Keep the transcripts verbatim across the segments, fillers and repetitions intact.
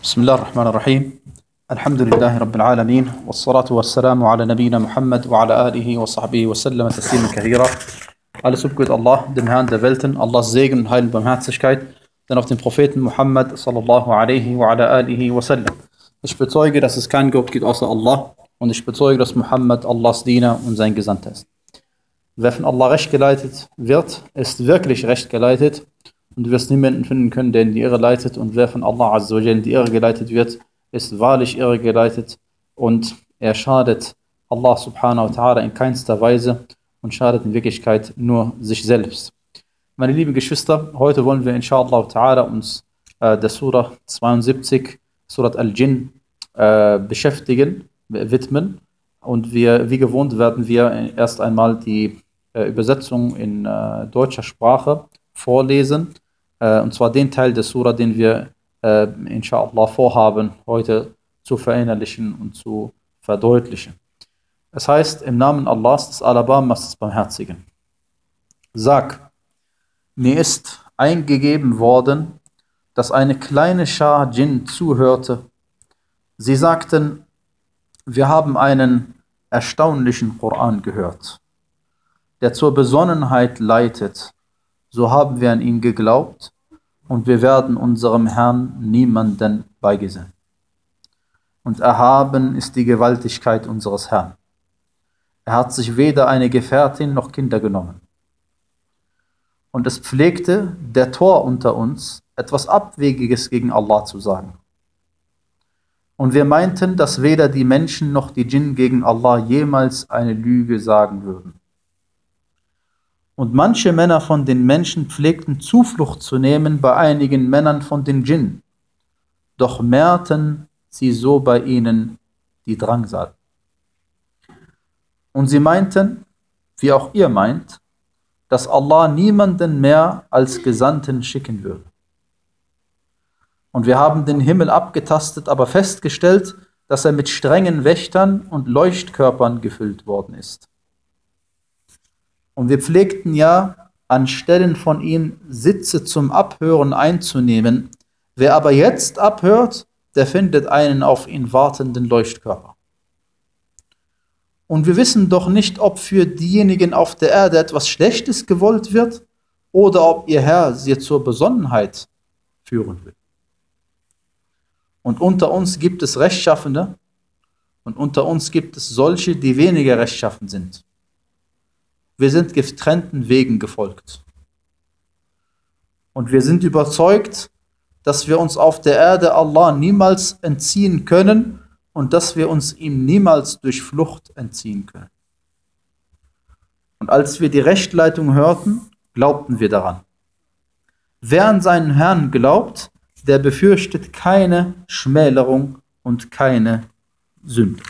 بسم الله الرحمن الرحيم الحمد لله رب العالمين والصلاة والسلام على نبينا Muhammad وعلى آله وصحبه وسلم تسليما كثيرا. Alles Lob Allah, dem Herrn der Welten, Allahs Segen und Heil und Barmherzigkeit, dann auf den Propheten Muhammad sallallahu alaihi wa ala alihi wa sallam. Ich bezeuge, dass es keinen Gott gibt außer Allah und ich bezeuge, dass Muhammad Allahs Diener und sein Gesandter ist. Wer von Allah recht geleitet wird, ist wirklich recht geleitet. Und du wirst niemanden finden können, der in die Irre leitet. Und wer von Allah Azza wa Jalla in die Irre geleitet wird, ist wahrlich irre geleitet. Und er schadet Allah subhanahu wa ta'ala in keinster Weise und schadet in Wirklichkeit nur sich selbst. Meine lieben Geschwister, heute wollen wir inshallah ta'ala uns äh, der Surah zweiundsiebzig, Surat Al-Jinn, äh, beschäftigen, widmen. Und wir, wie gewohnt, werden wir erst einmal die äh, Übersetzung in äh, deutscher Sprache vorlesen. Und zwar den Teil der Surah, den wir äh, inshallah vorhaben, heute zu verinnerlichen und zu verdeutlichen. Es heißt, im Namen Allahs, des Alabamas, des Barmherzigen. Sag, mir ist eingegeben worden, dass eine kleine Schar Djinn zuhörte. Sie sagten, wir haben einen erstaunlichen Koran gehört, der zur Besonnenheit leitet. So haben wir an ihn geglaubt und wir werden unserem Herrn niemanden beigesellen. Und erhaben ist die Gewaltigkeit unseres Herrn. Er hat sich weder eine Gefährtin noch Kinder genommen. Und es pflegte der Tor unter uns, etwas Abwegiges gegen Allah zu sagen. Und wir meinten, dass weder die Menschen noch die Djinn gegen Allah jemals eine Lüge sagen würden. Und manche Männer von den Menschen pflegten Zuflucht zu nehmen bei einigen Männern von den Djinn. Doch mehrten sie so bei ihnen die Drangsal. Und sie meinten, wie auch ihr meint, dass Allah niemanden mehr als Gesandten schicken würde. Und wir haben den Himmel abgetastet, aber festgestellt, dass er mit strengen Wächtern und Leuchtkörpern gefüllt worden ist. Und wir pflegten ja, anstelle von ihm Sitze zum Abhören einzunehmen. Wer aber jetzt abhört, der findet einen auf ihn wartenden Leuchtkörper. Und wir wissen doch nicht, ob für diejenigen auf der Erde etwas Schlechtes gewollt wird oder ob ihr Herr sie zur Besonnenheit führen will. Und unter uns gibt es Rechtschaffene und unter uns gibt es solche, die weniger rechtschaffen sind. Wir sind getrennten Wegen gefolgt. Und wir sind überzeugt, dass wir uns auf der Erde Allah niemals entziehen können und dass wir uns ihm niemals durch Flucht entziehen können. Und als wir die Rechtleitung hörten, glaubten wir daran. Wer an seinen Herrn glaubt, der befürchtet keine Schmälerung und keine Sünde.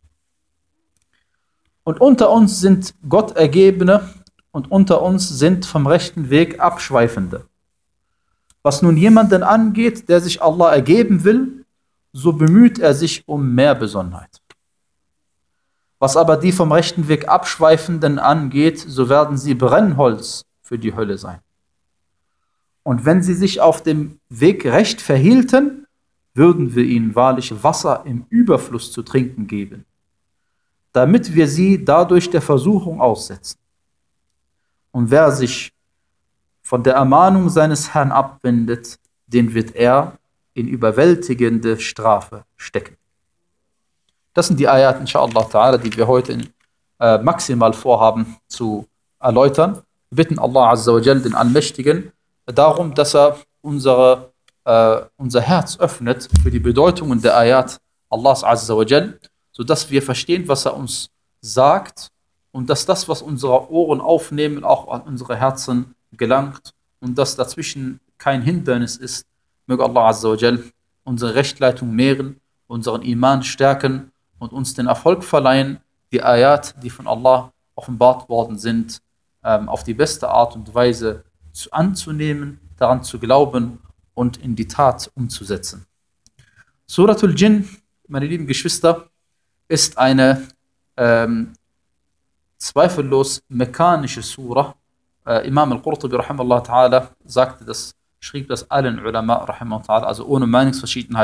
Und unter uns sind Gottergebene und unter uns sind vom rechten Weg Abschweifende. Was nun jemanden angeht, der sich Allah ergeben will, so bemüht er sich um mehr Besonnenheit. Was aber die vom rechten Weg Abschweifenden angeht, so werden sie Brennholz für die Hölle sein. Und wenn sie sich auf dem Weg recht verhielten, würden wir ihnen wahrlich Wasser im Überfluss zu trinken geben, damit wir sie dadurch der Versuchung aussetzen. Und wer sich von der Ermahnung seines Herrn abwendet, den wird er in überwältigende Strafe stecken. Das sind die Ayat, inshallah ta'ala, die wir heute in, äh, maximal vorhaben zu erläutern. Wir bitten Allah Azza wa Jal, den Allmächtigen, darum, dass er unsere, äh, unser Herz öffnet für die Bedeutungen der Ayat Allahs Azza wa Jal, sodass wir verstehen, was er uns sagt und dass das, was unsere Ohren aufnehmen, auch an unsere Herzen gelangt und dass dazwischen kein Hindernis ist. Möge Allah Azza wa Jal unsere Rechtleitung mehren, unseren Iman stärken und uns den Erfolg verleihen, die Ayat, die von Allah offenbart worden sind, ähm, auf die beste Art und Weise zu, anzunehmen, daran zu glauben und in die Tat umzusetzen. Suratul Jinn, meine lieben Geschwister, ist eine ähm, zweifellos mekkanische Surah. Äh, Imam al-Qurtubi rahimahullah ta'ala sagte das, schrieb das allen Ulama rahimahullah ta'ala, also ohne Meinungsverschiedenheit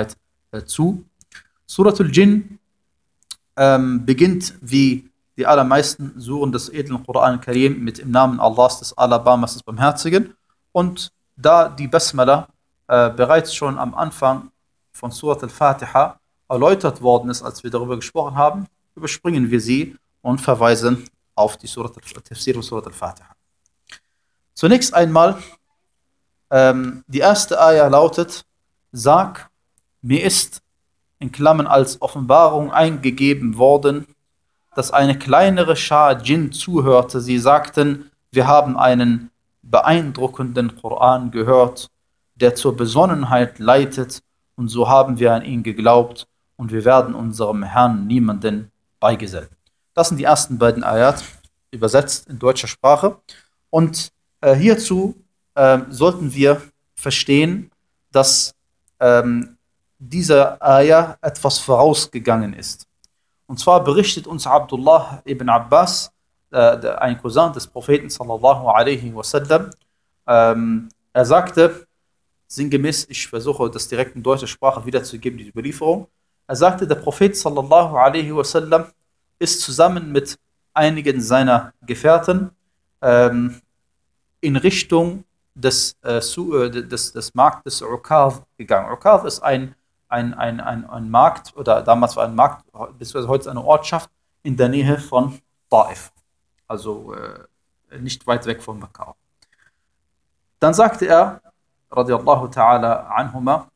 äh, zu. Suratul Jinn ähm, beginnt wie die allermeisten Suren des edlen Koran Karim mit im Namen Allahs, des Alabamas, des Barmherzigen. Und da die Basmala äh, bereits schon am Anfang von Surat al-Fatiha erläutert worden ist, als wir darüber gesprochen haben, überspringen wir sie und verweisen auf die Surat al-Tafsir und Surat al-Fatiha. Zunächst einmal, ähm, die erste Ayah lautet: Sag, mir ist in Klammern als Offenbarung eingegeben worden, dass eine kleinere Schar Djinn zuhörte. Sie sagten, wir haben einen beeindruckenden Koran gehört, der zur Besonnenheit leitet, und so haben wir an ihn geglaubt und wir werden unserem Herrn niemanden beigesellen. Das sind die ersten beiden Ayat, übersetzt in deutscher Sprache. Und äh, hierzu äh, sollten wir verstehen, dass ähm, dieser Ayah etwas vorausgegangen ist. Und zwar berichtet uns Abdullah ibn Abbas, äh, ein Cousin des Propheten sallallahu alaihi wasallam, ähm, er sagte, sinngemäß, ich versuche das direkt in deutscher Sprache wiederzugeben, die Überlieferung, er sagte, der Prophet sallallahu alaihi wasallam ist zusammen mit einigen seiner Gefährten ähm, in Richtung des, äh, des, des Marktes Ukaz gegangen. Ukaz ist ein Ein, ein, ein, ein Markt, oder damals war ein Markt, beziehungsweise heute eine Ortschaft in der Nähe von Taif. Also äh, nicht weit weg von Mekka. Dann sagte er, radiallahu ta'ala anhuma,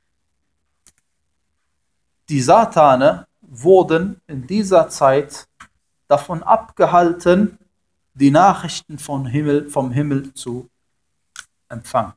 die Satane wurden in dieser Zeit davon abgehalten, die Nachrichten vom Himmel, vom Himmel zu empfangen.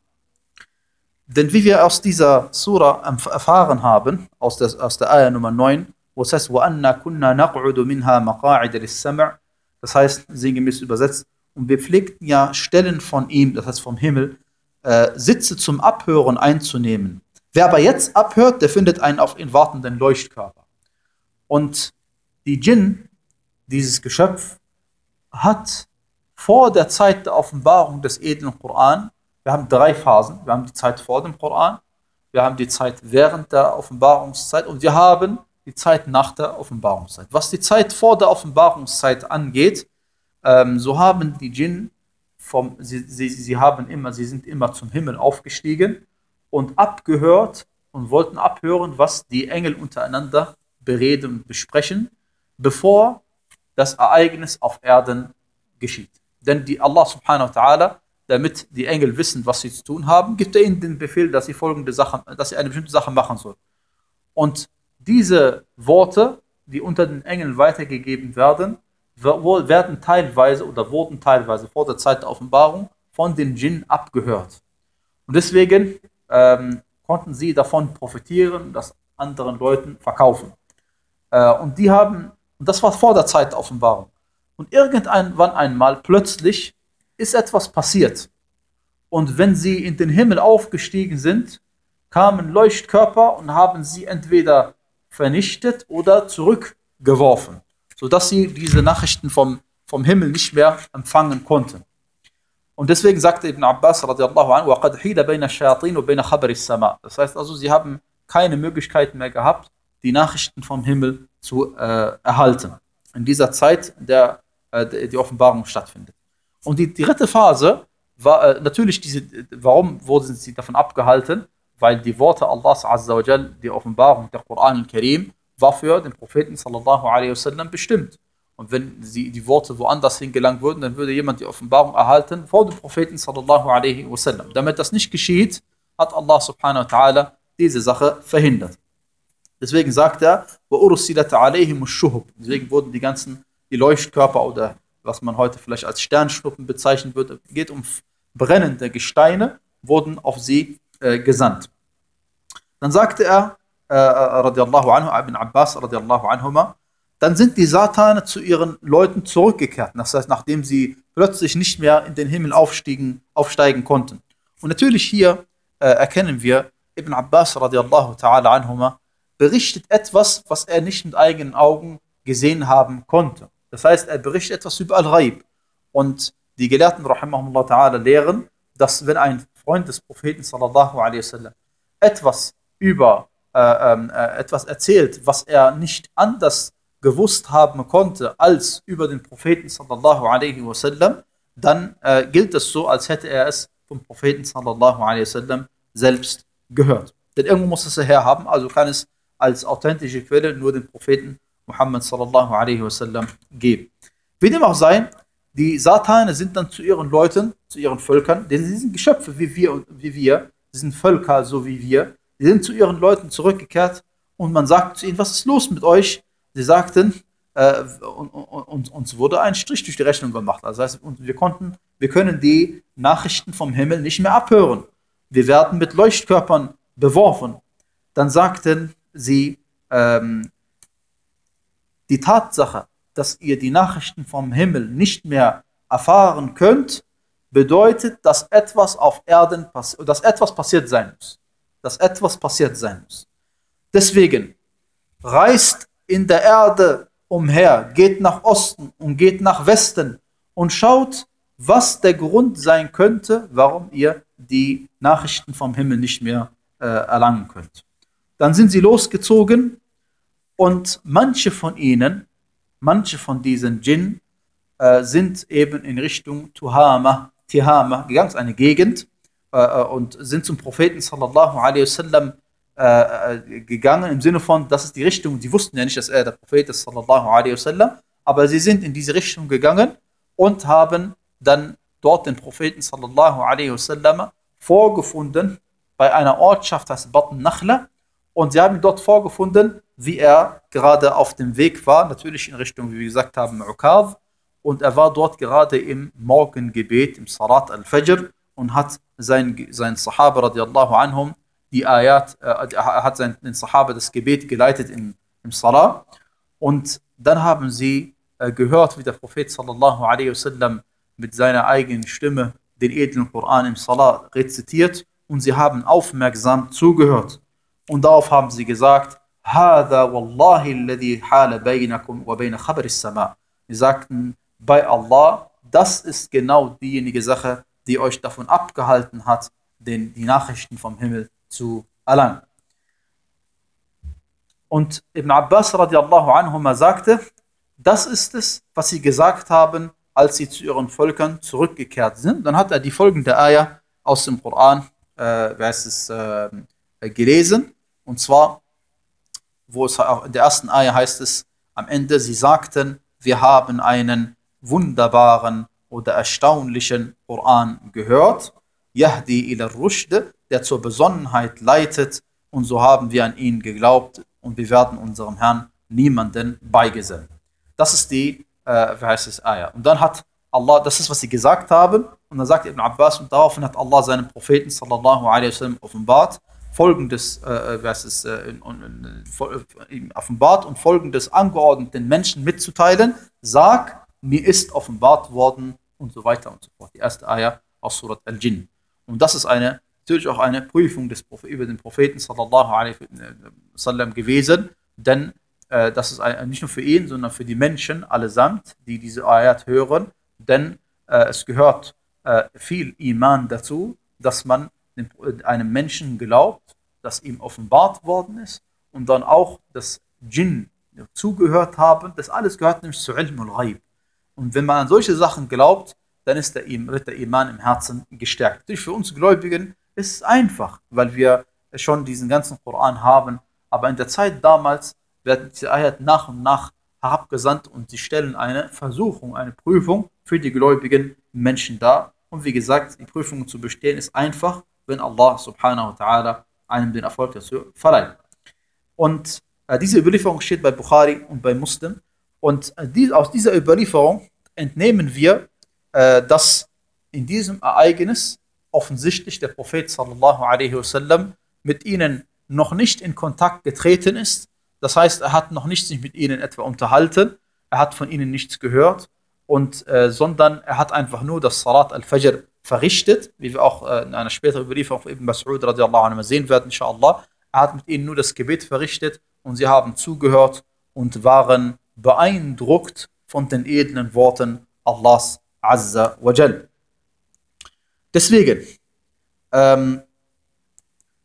Denn wie wir aus dieser Sura erfahren haben, aus der, aus der Ayah Nummer neun, wo es heißt, وَأَنَّا كُنَّا نَقْعُدُ مِنْهَا مَقَاعِدَ لِلسَّمْعِ, das heißt, sinngemäß übersetzt, und wir pflegten ja Stellen von ihm, das heißt vom Himmel, äh, Sitze zum Abhören einzunehmen. Wer aber jetzt abhört, der findet einen auf ihn wartenden Leuchtkörper. Und die Djinn, dieses Geschöpf, hat vor der Zeit der Offenbarung des edlen Koran, wir haben drei Phasen. Wir haben die Zeit vor dem Koran, wir haben die Zeit während der Offenbarungszeit und wir haben die Zeit nach der Offenbarungszeit. Was die Zeit vor der Offenbarungszeit angeht, ähm, so haben die Djinn, vom, sie, sie, sie, haben immer, sie sind immer zum Himmel aufgestiegen und abgehört und wollten abhören, was die Engel untereinander bereden und besprechen, bevor das Ereignis auf Erden geschieht. Denn die Allah subhanahu wa ta'ala, damit die Engel wissen, was sie zu tun haben, gibt er ihnen den Befehl, dass sie folgende Sache, dass sie eine bestimmte Sache machen sollen. Und diese Worte, die unter den Engeln weitergegeben werden, werden teilweise oder wurden teilweise vor der Zeit der Offenbarung von den Djinn abgehört. Und deswegen ähm, konnten sie davon profitieren, das anderen Leuten verkaufen. Äh, und die haben, und das war vor der Zeit der Offenbarung. Und irgendwann einmal plötzlich ist etwas passiert. Und wenn sie in den Himmel aufgestiegen sind, kamen Leuchtkörper und haben sie entweder vernichtet oder zurückgeworfen, sodass sie diese Nachrichten vom, vom Himmel nicht mehr empfangen konnten. Und deswegen sagte Ibn Abbas radiallahu anhu, وَقَدْ حِيلَ بَيْنَ الشَّيَاطِينِ وَبَيْنَ خَبَرِ السَّمَاءِ. Das heißt also, sie haben keine Möglichkeiten mehr gehabt, die Nachrichten vom Himmel zu äh, erhalten. In dieser Zeit, in der äh, die Offenbarung stattfindet. Und die dritte Phase war äh, natürlich diese, warum wurden sie davon abgehalten? Weil die Worte Allahs Azza wa Jal, die Offenbarung der Koran al-Karim, war für den Propheten sallallahu alaihi wasallam bestimmt. Und wenn sie die Worte woanders hingelangt würden, dann würde jemand die Offenbarung erhalten vor dem Propheten sallallahu alaihi wasallam. Damit das nicht geschieht, hat Allah subhanahu wa ta'ala diese Sache verhindert. Deswegen sagt er, وَأُرُسِلَتْ عَلَيْهِمُ الشُّهُبُ. Deswegen wurden die ganzen, die Leuchtkörper oder was man heute vielleicht als Sternschnuppen bezeichnen würde, geht um brennende Gesteine, wurden auf sie äh, gesandt. Dann sagte er, äh, radiallahu anhu, Ibn Abbas, radiallahu anhuma, dann sind die Satane zu ihren Leuten zurückgekehrt. Das heißt, nachdem sie plötzlich nicht mehr in den Himmel aufstiegen, aufsteigen konnten. Und natürlich hier äh, erkennen wir, Ibn Abbas, radiallahu ta'ala anhuma, berichtet etwas, was er nicht mit eigenen Augen gesehen haben konnte. Das heißt, er berichtet etwas über Al-Ghaib. Und die Gelehrten, rahimahumullah ta'ala, lehren, dass wenn ein Freund des Propheten, sallallahu alaihi wasallam, etwas über äh, äh, etwas erzählt, was er nicht anders gewusst haben konnte als über den Propheten sallallahu alaihi wasallam, dann äh, gilt es so, als hätte er es vom Propheten sallallahu alaihi wasallam selbst gehört. Denn irgendwo muss es herhaben, also kann es als authentische Quelle nur den Propheten Muhammad sallallahu alaihi wasallam geben. Wie dem auch sei, die Satane sind dann zu ihren Leuten, zu ihren Völkern, denn sie sind Geschöpfe wie wir und wie wir, sie sind Völker so wie wir, sie sind zu ihren Leuten zurückgekehrt und man sagt zu ihnen, was ist los mit euch? Sie sagten, äh, und, und, und, uns wurde ein Strich durch die Rechnung gemacht. Also das heißt, wir konnten, wir können die Nachrichten vom Himmel nicht mehr abhören. Wir werden mit Leuchtkörpern beworfen. Dann sagten sie, ähm, die Tatsache, dass ihr die Nachrichten vom Himmel nicht mehr erfahren könnt, bedeutet, dass etwas auf Erden passiert, dass etwas passiert sein muss. Dass etwas passiert sein muss. Deswegen reist in der Erde umher, geht nach Osten und geht nach Westen und schaut, was der Grund sein könnte, warum ihr die Nachrichten vom Himmel nicht mehr äh, erlangen könnt. Dann sind sie losgezogen und manche von ihnen, manche von diesen Djinn, äh, sind eben in Richtung Tuhama, Tihama gegangen, eine Gegend, äh, und sind zum Propheten sallallahu alaihi wasallam äh, gegangen, im Sinne von, das ist die Richtung, die wussten ja nicht, dass er der Prophet ist sallallahu alaihi wasallam, aber sie sind in diese Richtung gegangen und haben dann dort den Propheten sallallahu alaihi wasallam vorgefunden bei einer Ortschaft, das heißt Batn Nakhla, und sie haben dort vorgefunden, wie er gerade auf dem Weg war, natürlich in Richtung, wie wir gesagt haben, Uqav, und er war dort gerade im Morgengebet, im Salat al-Fajr, und hat sein, sein Sahaba radiallahu anhum, die Ayat, äh, er hat sein, den Sahaba das Gebet geleitet im, im Salat, und dann haben sie äh, gehört, wie der Prophet sallallahu alaihi wasallam mit seiner eigenen Stimme den edlen Koran im Salat rezitiert, und sie haben aufmerksam zugehört. Und darauf haben sie gesagt, هذا والله الذي حال بينكم وبين خبر السماء. Sie sagten, bei Allah, das ist genau diejenige Sache, die euch davon abgehalten hat, den, die Nachrichten vom Himmel zu erlangen. Und Ibn Abbas radiallahu anhuma sagte, das ist es, was sie gesagt haben, als sie zu ihren Völkern zurückgekehrt sind. Dann hat er die folgende Ayah aus dem Koran äh, es, äh, gelesen. Und zwar, wo es in der ersten Ayah heißt es am Ende, sie sagten, wir haben einen wunderbaren oder erstaunlichen Koran gehört, Yahdi ila Rushd, der zur Besonnenheit leitet, und so haben wir an ihn geglaubt und wir werden unserem Herrn niemanden beigesellen. Das ist die, äh, wie heißt es, Ayah. Und dann hat Allah, das ist, was sie gesagt haben, und dann sagt Ibn Abbas, und daraufhin hat Allah seinem Propheten sallallahu alaihi wasallam offenbart, folgendes, äh, was ist, äh, in, in, in, offenbart und folgendes angeordnet, den Menschen mitzuteilen, sag, mir ist offenbart worden, und so weiter und so fort. Die erste Ayah aus Surat Al-Jinn. Und das ist eine, natürlich auch eine Prüfung des Prophet, über den Propheten sallallahu alaihi wasallam gewesen, denn äh, das ist ein, nicht nur für ihn, sondern für die Menschen allesamt, die diese Ayat hören, denn äh, es gehört äh, viel Iman dazu, dass man einem Menschen glaubt, das ihm offenbart worden ist, und dann auch das Djinn zugehört haben. Das alles gehört nämlich zu Ilm al-Ghaib. Und wenn man an solche Sachen glaubt, dann ist der, wird der Iman im Herzen gestärkt. Natürlich für uns Gläubigen ist es einfach, weil wir schon diesen ganzen Koran haben, aber in der Zeit damals werden diese Ayat nach und nach herabgesandt und sie stellen eine Versuchung, eine Prüfung für die gläubigen Menschen dar. Und wie gesagt, die Prüfung zu bestehen ist einfach, wenn Allah subhanahu wa ta'ala einem den Erfolg dazu verleiht. Und äh, diese Überlieferung steht bei Bukhari und bei Muslim. Und äh, die, aus dieser Überlieferung entnehmen wir, äh, dass in diesem Ereignis offensichtlich der Prophet sallallahu alaihi wasallam mit ihnen noch nicht in Kontakt getreten ist. Das heißt, er hat noch nicht sich mit ihnen etwa unterhalten, er hat von ihnen nichts gehört, und, äh, sondern er hat einfach nur das Salat al-Fajr verrichtet, wie wir auch äh, in einer späteren Überlieferung von Ibn Mas'ud radiallahu anhu sehen werden, inshallah. Er hat mit ihnen nur das Gebet verrichtet und sie haben zugehört und waren beeindruckt von den edlen Worten Allahs Azza wa Jal. Deswegen, ähm,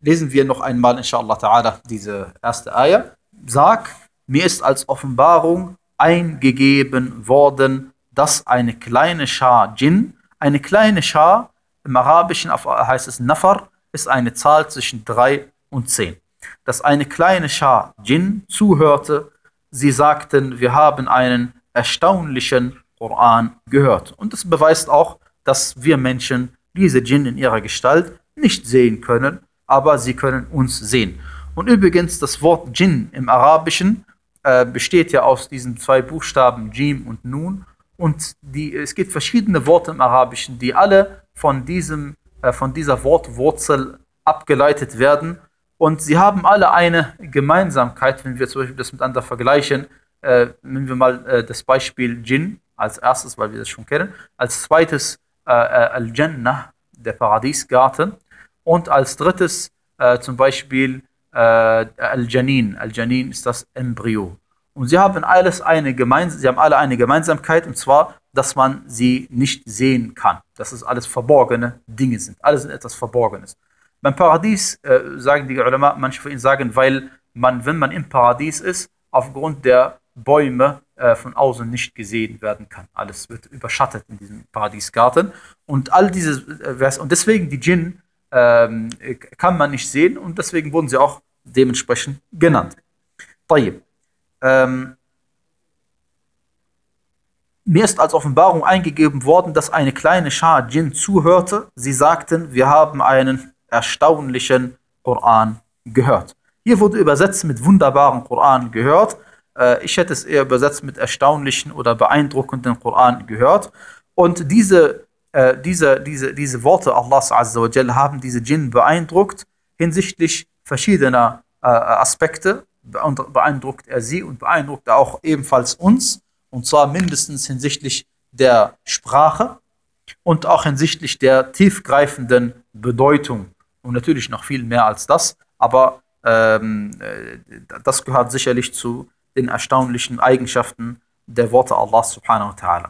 lesen wir noch einmal, inshallah ta'ala, diese erste Ayah. Sag, mir ist als Offenbarung eingegeben worden, dass eine kleine Schar Djinn, eine kleine Schar, im Arabischen heißt es Nafar, ist eine Zahl zwischen drei und zehn. Dass eine kleine Schar Djinn zuhörte, sie sagten, wir haben einen erstaunlichen Koran gehört. Und das beweist auch, dass wir Menschen diese Djinn in ihrer Gestalt nicht sehen können, aber sie können uns sehen. Und übrigens, das Wort Djinn im Arabischen äh, besteht ja aus diesen zwei Buchstaben Jim und Nun. Und die, es gibt verschiedene Worte im Arabischen, die alle von, diesem, äh, von dieser Wortwurzel abgeleitet werden. Und sie haben alle eine Gemeinsamkeit, wenn wir zum Beispiel das miteinander vergleichen. Äh, nehmen wir mal äh, das Beispiel Djinn als erstes, weil wir das schon kennen. Als zweites äh, äh, Al-Jannah, der Paradiesgarten. Und als drittes äh, zum Beispiel äh, Al-Janin. Al-Janin ist das Embryo. Und sie haben, alles eine gemeins- sie haben alle eine Gemeinsamkeit, und zwar, dass man sie nicht sehen kann. Dass es alles verborgene Dinge sind. Alles sind etwas Verborgenes. Beim Paradies äh, sagen die Ulama, manche von ihnen sagen, weil man, wenn man im Paradies ist, aufgrund der Bäume äh, von außen nicht gesehen werden kann. Alles wird überschattet in diesem Paradiesgarten. Und all diese, äh, und deswegen die Djinn ähm, kann man nicht sehen, und deswegen wurden sie auch dementsprechend genannt. Tayyib. Ähm, Mir ist als Offenbarung eingegeben worden, dass eine kleine Schar Djinn zuhörte. Sie sagten, wir haben einen erstaunlichen Koran gehört. Hier wurde übersetzt mit wunderbaren Koran gehört. Äh, ich hätte es eher übersetzt mit erstaunlichen oder beeindruckenden Koran gehört. Und diese, äh, diese, diese, diese Worte Allahs Azza wa Jal haben diese Djinn beeindruckt hinsichtlich verschiedener äh, Aspekte. Beeindruckt er sie und beeindruckt er auch ebenfalls uns. Und zwar mindestens hinsichtlich der Sprache und auch hinsichtlich der tiefgreifenden Bedeutung. Und natürlich noch viel mehr als das, aber ähm, das gehört sicherlich zu den erstaunlichen Eigenschaften der Worte Allahs subhanahu wa ta'ala.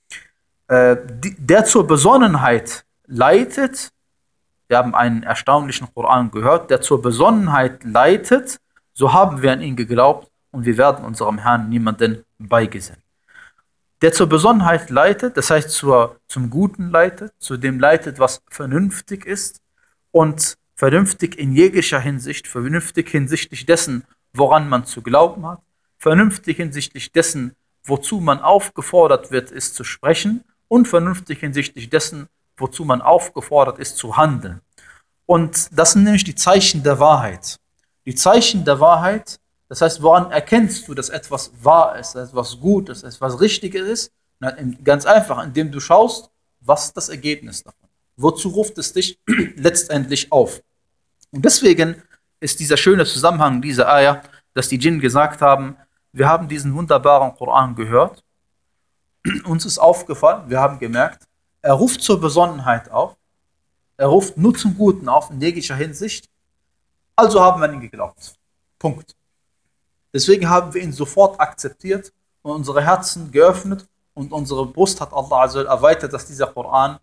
Äh, der zur Besonnenheit leitet, wir haben einen erstaunlichen Koran gehört, der zur Besonnenheit leitet, so haben wir an ihn geglaubt und wir werden unserem Herrn niemanden beigesellen. Der zur Besonnenheit leitet, das heißt zur, zum Guten leitet, zu dem leitet, was vernünftig ist, und vernünftig in jeglicher Hinsicht, vernünftig hinsichtlich dessen, woran man zu glauben hat, vernünftig hinsichtlich dessen, wozu man aufgefordert wird, ist zu sprechen, und vernünftig hinsichtlich dessen, wozu man aufgefordert ist, zu handeln. Und das sind nämlich die Zeichen der Wahrheit. Die Zeichen der Wahrheit, das heißt, woran erkennst du, dass etwas wahr ist, dass etwas gut ist, dass etwas Richtiges ist? Na, ganz einfach, indem du schaust, was ist das Ergebnis davon? Wozu ruft es dich letztendlich auf? Und deswegen ist dieser schöne Zusammenhang dieser Ayah, dass die Djinn gesagt haben, wir haben diesen wunderbaren Koran gehört, uns ist aufgefallen, wir haben gemerkt, er ruft zur Besonnenheit auf, er ruft nur zum Guten auf, in jeglicher Hinsicht, also haben wir an ihn geglaubt. Punkt. Deswegen haben wir ihn sofort akzeptiert und unsere Herzen geöffnet und unsere Brust hat Allah Azza erweitert, dass dieser Koran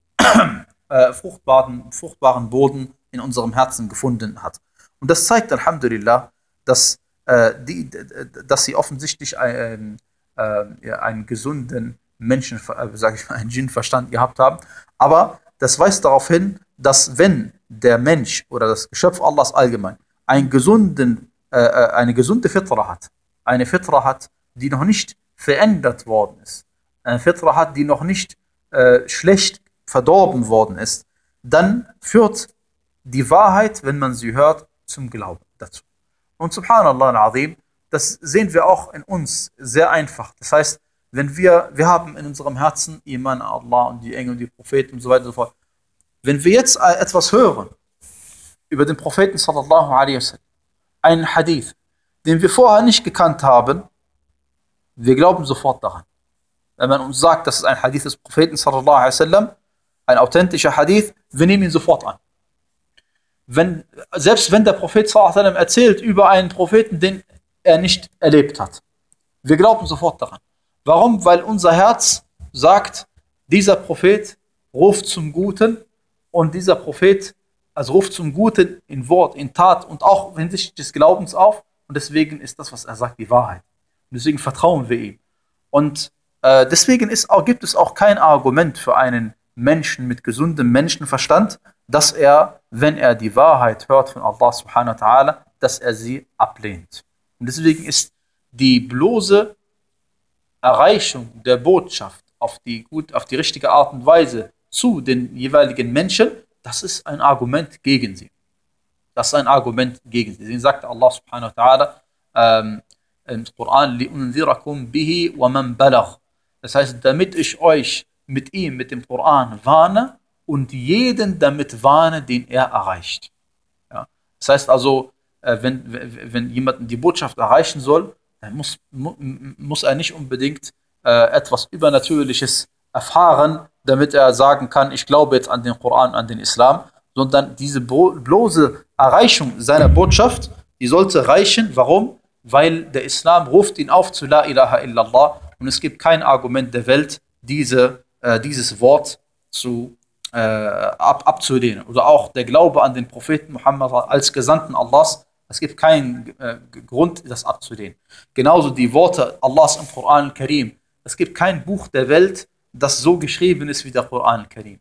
äh, fruchtbaren, fruchtbaren Boden in unserem Herzen gefunden hat. Und das zeigt, Alhamdulillah, dass, äh, die, dass sie offensichtlich ein, äh, einen gesunden Menschen, äh, sage ich mal, einen Djinn-Verstand gehabt haben. Aber das weist darauf hin, dass wenn der Mensch oder das Geschöpf Allahs allgemein einen gesunden, äh, eine gesunde Fitra hat, eine Fitra hat, die noch nicht verändert worden ist, eine Fitra hat, die noch nicht äh, schlecht verdorben worden ist, dann führt die Wahrheit, wenn man sie hört, zum Glauben dazu. Und subhanallah al-Azim, das sehen wir auch in uns sehr einfach. Das heißt, wenn wir, wir haben in unserem Herzen Iman, Allah und die Engel und die Propheten und so weiter und so fort. Wenn wir jetzt etwas hören über den Propheten sallallahu alaihi wasallam, einen Hadith, den wir vorher nicht gekannt haben, wir glauben sofort daran. Wenn man uns sagt, dass es ein Hadith des Propheten sallallahu alaihi wasallam, ein authentischer Hadith, wir nehmen ihn sofort an. Wenn, selbst wenn der Prophet sallallahu alaihi wasallam erzählt über einen Propheten, den er nicht erlebt hat, wir glauben sofort daran. Warum? Weil unser Herz sagt, dieser Prophet ruft zum Guten und dieser Prophet also ruft zum Guten in Wort, in Tat und auch hinsichtlich des Glaubens auf. Und deswegen ist das, was er sagt, die Wahrheit. Und deswegen vertrauen wir ihm. Und äh, deswegen ist auch, gibt es auch kein Argument für einen Menschen mit gesundem Menschenverstand, dass er, wenn er die Wahrheit hört von Allah subhanahu wa ta'ala, dass er sie ablehnt. Und deswegen ist die bloße Erreichung der Botschaft auf die, gut, auf die richtige Art und Weise zu den jeweiligen Menschen, das ist ein Argument gegen sie. Das ist ein Argument gegen sie. Deswegen sagt Allah subhanahu wa ta'ala ähm, im Koran, لِأُنذِرَكُمْ بِهِ وَمَنْ بَلَغْ. Das heißt, damit ich euch mit ihm, mit dem Koran warne und jeden damit warne, den er erreicht. Ja? Das heißt also, äh, wenn, wenn jemanden die Botschaft erreichen soll, dann muss, mu, muss er nicht unbedingt äh, etwas Übernatürliches erfahren, damit er sagen kann, ich glaube jetzt an den Koran, an den Islam, sondern diese bloße Erreichung seiner Botschaft, die sollte reichen. Warum? Weil der Islam ruft ihn auf zu La ilaha illallah und es gibt kein Argument der Welt, diese, äh, dieses Wort zu, äh, ab, abzulehnen. Oder auch der Glaube an den Propheten Muhammad als Gesandten Allahs. Es gibt keinen äh, Grund, das abzulehnen. Genauso die Worte Allahs im Koran al-Karim. Es gibt kein Buch der Welt, das so geschrieben ist wie der Koran al-Karim.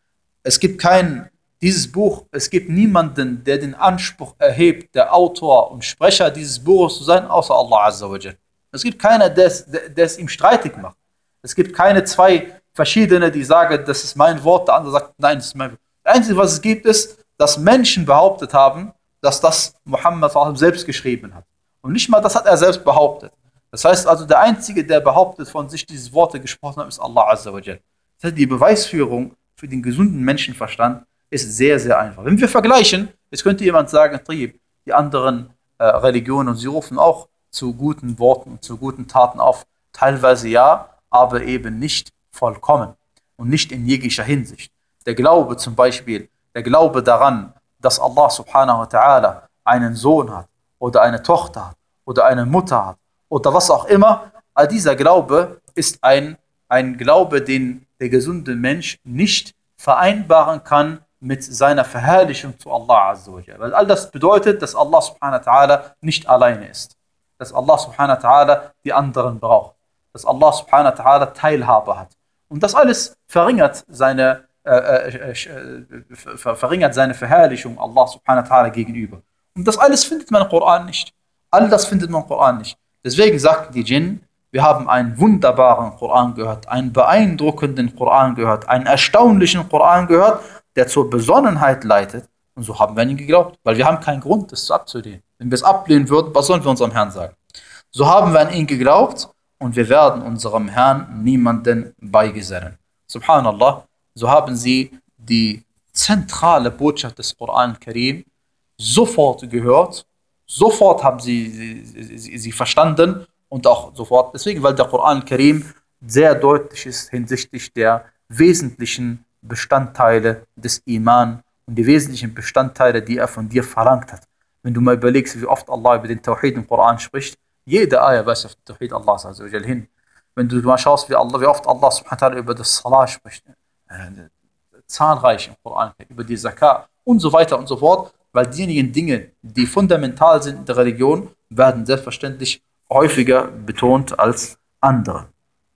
Es gibt kein, dieses Buch, es gibt niemanden, der den Anspruch erhebt, der Autor und Sprecher dieses Buches zu sein, außer Allah Azza wa Jal. Es gibt keiner, der es, der, der es ihm streitig macht. Es gibt keine zwei verschiedene, die sagen, das ist mein Wort, der andere sagt, nein, das ist mein Wort. Das Einzige, was es gibt, ist, dass Menschen behauptet haben, dass das Muhammad selbst geschrieben hat. Und nicht mal das hat er selbst behauptet. Das heißt also, der Einzige, der behauptet, von sich diese Worte gesprochen hat, ist Allah Azza wa Jal. Das heißt, die Beweisführung für den gesunden Menschenverstand ist sehr, sehr einfach. Wenn wir vergleichen, jetzt könnte jemand sagen, die anderen äh, Religionen, und sie rufen auch zu guten Worten und zu guten Taten auf. Teilweise ja, aber eben nicht vollkommen und nicht in jeglicher Hinsicht. Der Glaube zum Beispiel, der Glaube daran, dass Allah subhanahu wa ta'ala einen Sohn hat oder eine Tochter hat oder eine Mutter hat oder was auch immer, all dieser Glaube ist ein, ein Glaube, den der gesunde Mensch nicht vereinbaren kann mit seiner Verherrlichung zu Allah Azza wa Jalla. Weil all das bedeutet, dass Allah subhanahu wa ta'ala nicht alleine ist. Dass Allah subhanahu wa ta'ala die anderen braucht. Dass Allah subhanahu wa ta'ala Teilhabe hat. Und das alles verringert seine, äh, äh, äh, verringert seine Verherrlichung Allah subhanahu wa ta'ala gegenüber. Und das alles findet man im Koran nicht. All das findet man im Koran nicht. Deswegen sagten die Djinn, wir haben einen wunderbaren Koran gehört, einen beeindruckenden Koran gehört, einen erstaunlichen Koran gehört, der zur Besonnenheit leitet. Und so haben wir an ihn geglaubt, weil wir haben keinen Grund, das abzulehnen. Wenn wir es ablehnen würden, was sollen wir unserem Herrn sagen? So haben wir an ihn geglaubt und wir werden unserem Herrn niemanden beigesellen. Subhanallah, so haben sie die zentrale Botschaft des Koran al-Karim sofort gehört, sofort haben sie sie, sie sie verstanden und auch sofort, deswegen, weil der Koran al-Karim sehr deutlich ist hinsichtlich der wesentlichen Bestandteile des Iman und die wesentlichen Bestandteile, die er von dir verlangt hat. Wenn du mal überlegst, wie oft Allah über den Tawhid im Koran spricht, jede Ayah weist auf den Tawhid Allahs hin. Wenn du mal schaust, wie, Allah, wie oft Allah subhanahu wa ta'ala über das Salah spricht, äh, zahlreich im Koran, über die Zakah und so weiter und so fort, weil diejenigen Dinge, die fundamental sind in der Religion, werden selbstverständlich häufiger betont als andere.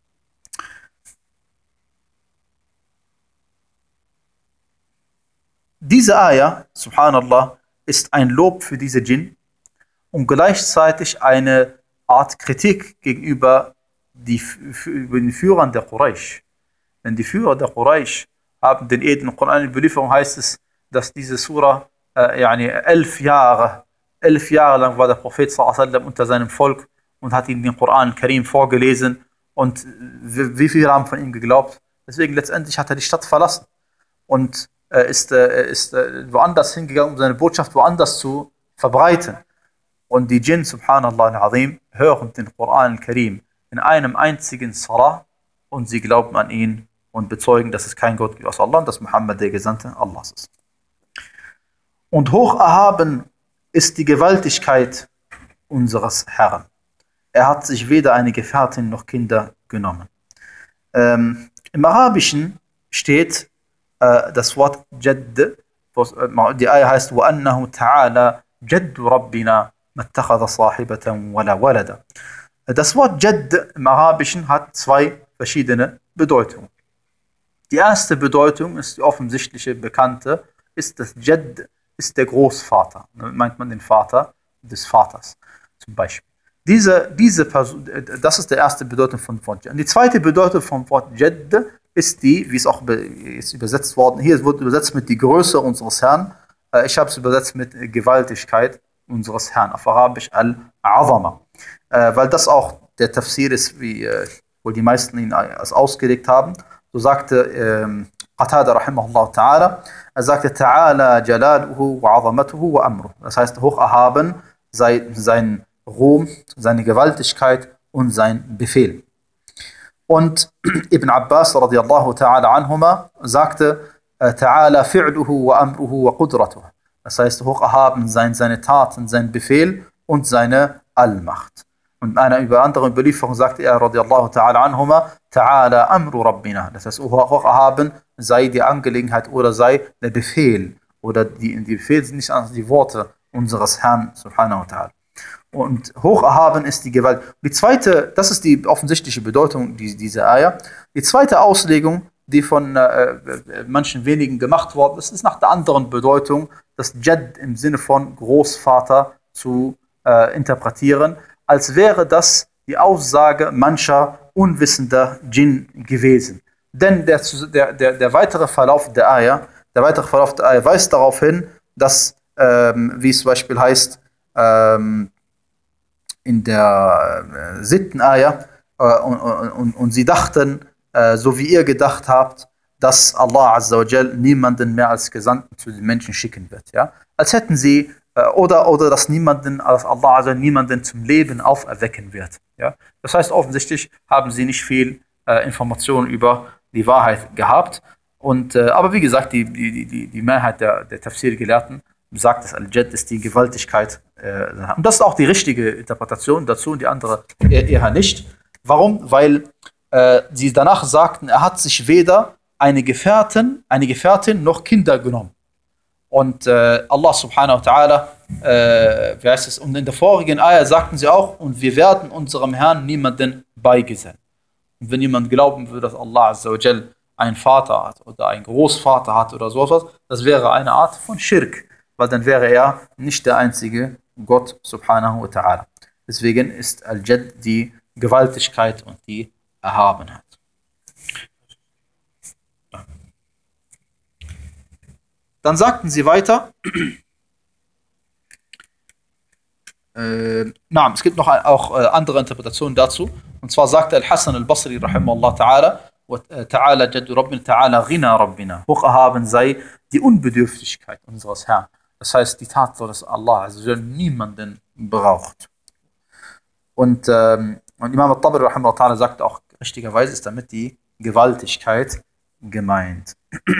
Diese Ayah, subhanallah, ist ein Lob für diese Djinn und gleichzeitig eine Art Kritik gegenüber die, über den Führern der Quraysh. Denn die Führer der Quraysh haben den edlen Koran, in der Überlieferung heißt es, dass diese Surah äh, yani elf Jahre, elf Jahre lang war der Prophet sallallahu alaihi wasallam unter seinem Volk und hat ihnen den Koran Karim vorgelesen und wie viele haben von ihm geglaubt. Deswegen letztendlich hat er die Stadt verlassen und äh, ist, äh, ist äh, woanders hingegangen, um seine Botschaft woanders zu verbreiten. Und die Djinn, subhanallah al-azim, hören den Koran Karim in einem einzigen Salah und sie glauben an ihn und bezeugen, dass es kein Gott gibt außer Allah und dass Muhammad der Gesandte Allahs ist. Und hoch erhaben ist die Gewaltigkeit unseres Herrn. Er hat sich weder eine Gefährtin noch Kinder genommen. Ähm, Im Arabischen steht äh, das Wort Jadd Die Ayah heißt وَأَنَّهُ تَعَالَى جَدُّ رَبِّنَا مَا اتَّخَذَ صَاحِبَةً وَلَا وَلَدًا. Das Wort Jadd im Arabischen hat zwei verschiedene Bedeutungen. Die erste Bedeutung ist die offensichtliche, bekannte, ist das Jadd ist der Großvater. Damit meint man den Vater des Vaters zum Beispiel. Diese, diese Person, das ist die erste Bedeutung von Wort Jadd. Und die zweite Bedeutung vom Wort Jadd ist die, wie es auch ist übersetzt worden, hier wird übersetzt mit die Größe unseres Herrn. Ich habe es übersetzt mit Gewaltigkeit unseres Herrn, auf Arabisch Al-Azama. Weil das auch der Tafsir ist, wie wohl die meisten ihn als ausgelegt haben. So sagte ähm, Qatada rahimahullah ta'ala, er sagte Ta'ala jalaluhu wa azamatuhu wa amruhu. Das heißt, hoch erhaben sei sein Ruhm, seine Gewaltigkeit und sein Befehl. Und Ibn Abbas radiyallahu ta'ala anhuma sagte Ta'ala fi'luhu wa amruhu wa qudratuhu. Das heißt, hoch erhaben seien seine Taten, sein Befehl und seine Allmacht. Und in einer über andere Überlieferung sagte er, radiyallahu ta'ala anhuma, ta'ala amru rabbina. Das heißt, hoch erhaben sei die Angelegenheit oder sei der Befehl. Oder die, die Befehl sind nicht anders die Worte unseres Herrn, subhanahu wa ta'ala. Und hoch erhaben ist die Gewalt. Die zweite, das ist die offensichtliche Bedeutung dieser Ayah. Die zweite Auslegung, die von äh, manchen wenigen gemacht worden ist, ist nach der anderen Bedeutung, das Jadd im Sinne von Großvater zu äh, interpretieren, als wäre das die Aussage mancher unwissender Djinn gewesen. Denn der, der, der, der weitere Verlauf der Ayah, der weitere Verlauf der Ayah weist darauf hin, dass, ähm, wie es zum Beispiel heißt, ähm, in der äh, siebten Ayah, äh, und, und, und sie dachten, äh, so wie ihr gedacht habt, dass Allah Azza wa Jal niemanden mehr als Gesandten zu den Menschen schicken wird. Ja? Als hätten sie Oder, oder dass niemanden, als Allah also niemanden zum Leben auferwecken wird. Ja? Das heißt, offensichtlich haben sie nicht viel äh, Informationen über die Wahrheit gehabt. Und, äh, aber wie gesagt, die, die, die, die Mehrheit der, der Tafsir-Gelehrten sagt, dass Al-Jadd ist die Gewaltigkeit. Äh, und das ist auch die richtige Interpretation dazu und die andere eher, eher nicht. Warum? Weil äh, sie danach sagten, er hat sich weder eine Gefährtin, eine Gefährtin noch Kinder genommen. Und äh, Allah subhanahu wa ta'ala, äh, wie heißt es, und in der vorigen Ayah sagten sie auch, und wir werden unserem Herrn niemanden beigesellen. Und wenn jemand glauben würde, dass Allah Azza wa Jal einen Vater hat oder einen Großvater hat oder sowas, das wäre eine Art von Schirk, weil dann wäre er nicht der einzige Gott subhanahu wa ta'ala. Deswegen ist Al-Jadd die Gewaltigkeit und die Erhabenheit. Dann sagten sie weiter, äh, na, es gibt noch auch äh, andere Interpretationen dazu. Und zwar sagte Al-Hasan al-Basri, rahimahullah ta'ala, ta'ala jaddu rabbina, ta'ala ghina rabbina. Hoch erhaben sei die Unbedürftigkeit unseres Herrn. Das heißt, die Tatsache, dass Allah also niemanden braucht. Und, ähm, und Imam al-Tabari, rahimahullah ta'ala, sagt auch, richtigerweise ist damit die Gewaltigkeit gemeint.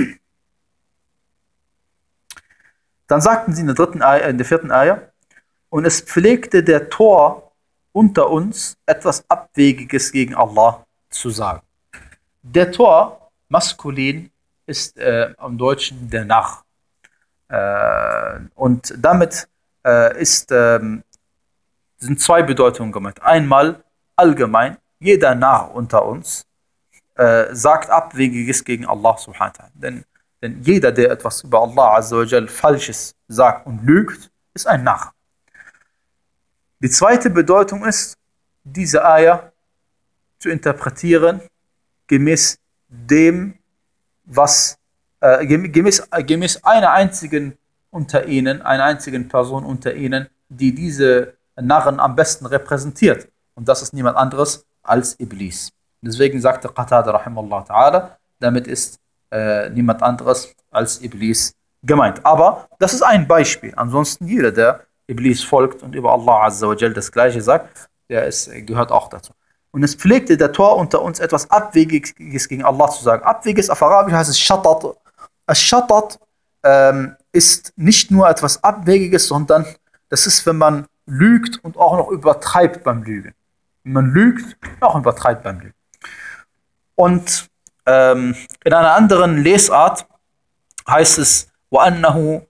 Dann sagten sie in der dritten Ayah, in der vierten Ayah, und es pflegte der Tor unter uns etwas Abwegiges gegen Allah zu sagen. Der Tor, maskulin, ist äh, im Deutschen der Narr. Äh, und damit äh, ist, äh, sind zwei Bedeutungen gemeint. Einmal allgemein, jeder Narr unter uns äh, sagt Abwegiges gegen Allah subhanahu wa ta'ala. Denn Denn jeder, der etwas über Allah Azza wa Jal Falsches sagt und lügt, ist ein Narr. Die zweite Bedeutung ist, diese Ayah zu interpretieren gemäß dem, was äh, gemäß, gemäß einer einzigen unter ihnen, einer einzigen Person unter ihnen, die diese Narren am besten repräsentiert. Und das ist niemand anderes als Iblis. Deswegen sagte Qatada rahimahullah ta'ala, damit ist Äh, niemand anderes als Iblis gemeint. Aber das ist ein Beispiel. Ansonsten jeder, der Iblis folgt und über Allah Azza wa Jal das Gleiche sagt, der ist, gehört auch dazu. Und es pflegte der Tor unter uns etwas Abwegiges gegen Allah zu sagen. Abwegiges auf Arabisch heißt es Shatat. Shatat ähm, ist nicht nur etwas Abwegiges, sondern das ist, wenn man lügt und auch noch übertreibt beim Lügen. Wenn man lügt, auch übertreibt beim Lügen. Und in einer anderen Lesart heißt es وأنه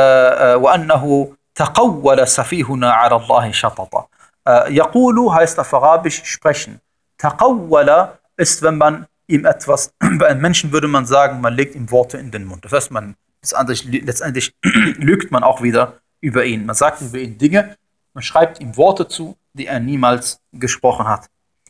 وأنه تقول سفيهنا على الله شططا. يقول heißt auf Arabisch sprechen. Taqawwala ist, wenn man ihm etwas, bei einem Menschen würde man sagen, man legt ihm Worte in den Mund. Das heißt, man letztendlich, letztendlich lügt man auch wieder über ihn. Man sagt über ihn Dinge, man schreibt ihm Worte zu, die er niemals gesprochen hat.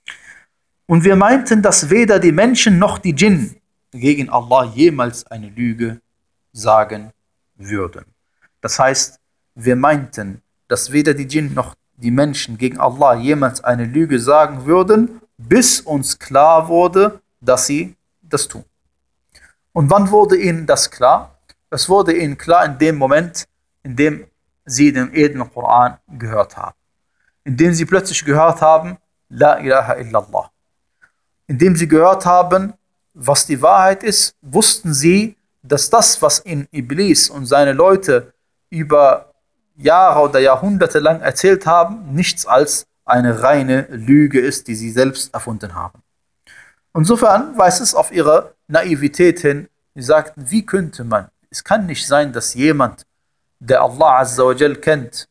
Und wir meinten, dass weder die Menschen noch die Djinn gegen Allah jemals eine Lüge sagen würden. Das heißt, wir meinten, dass weder die Djinn noch die Menschen gegen Allah jemals eine Lüge sagen würden, bis uns klar wurde, dass sie das tun. Und wann wurde ihnen das klar? Es wurde ihnen klar in dem Moment, in dem sie den edlen Koran gehört haben. In dem sie plötzlich gehört haben, La ilaha illallah. Indem sie gehört haben, was die Wahrheit ist, wussten sie, dass das, was ihnen Iblis und seine Leute über Jahre oder Jahrhunderte lang erzählt haben, nichts als eine reine Lüge ist, die sie selbst erfunden haben. Insofern weist es auf ihre Naivität hin. Sie sagten, wie könnte man, es kann nicht sein, dass jemand, der Allah Azza wa Jal kennt,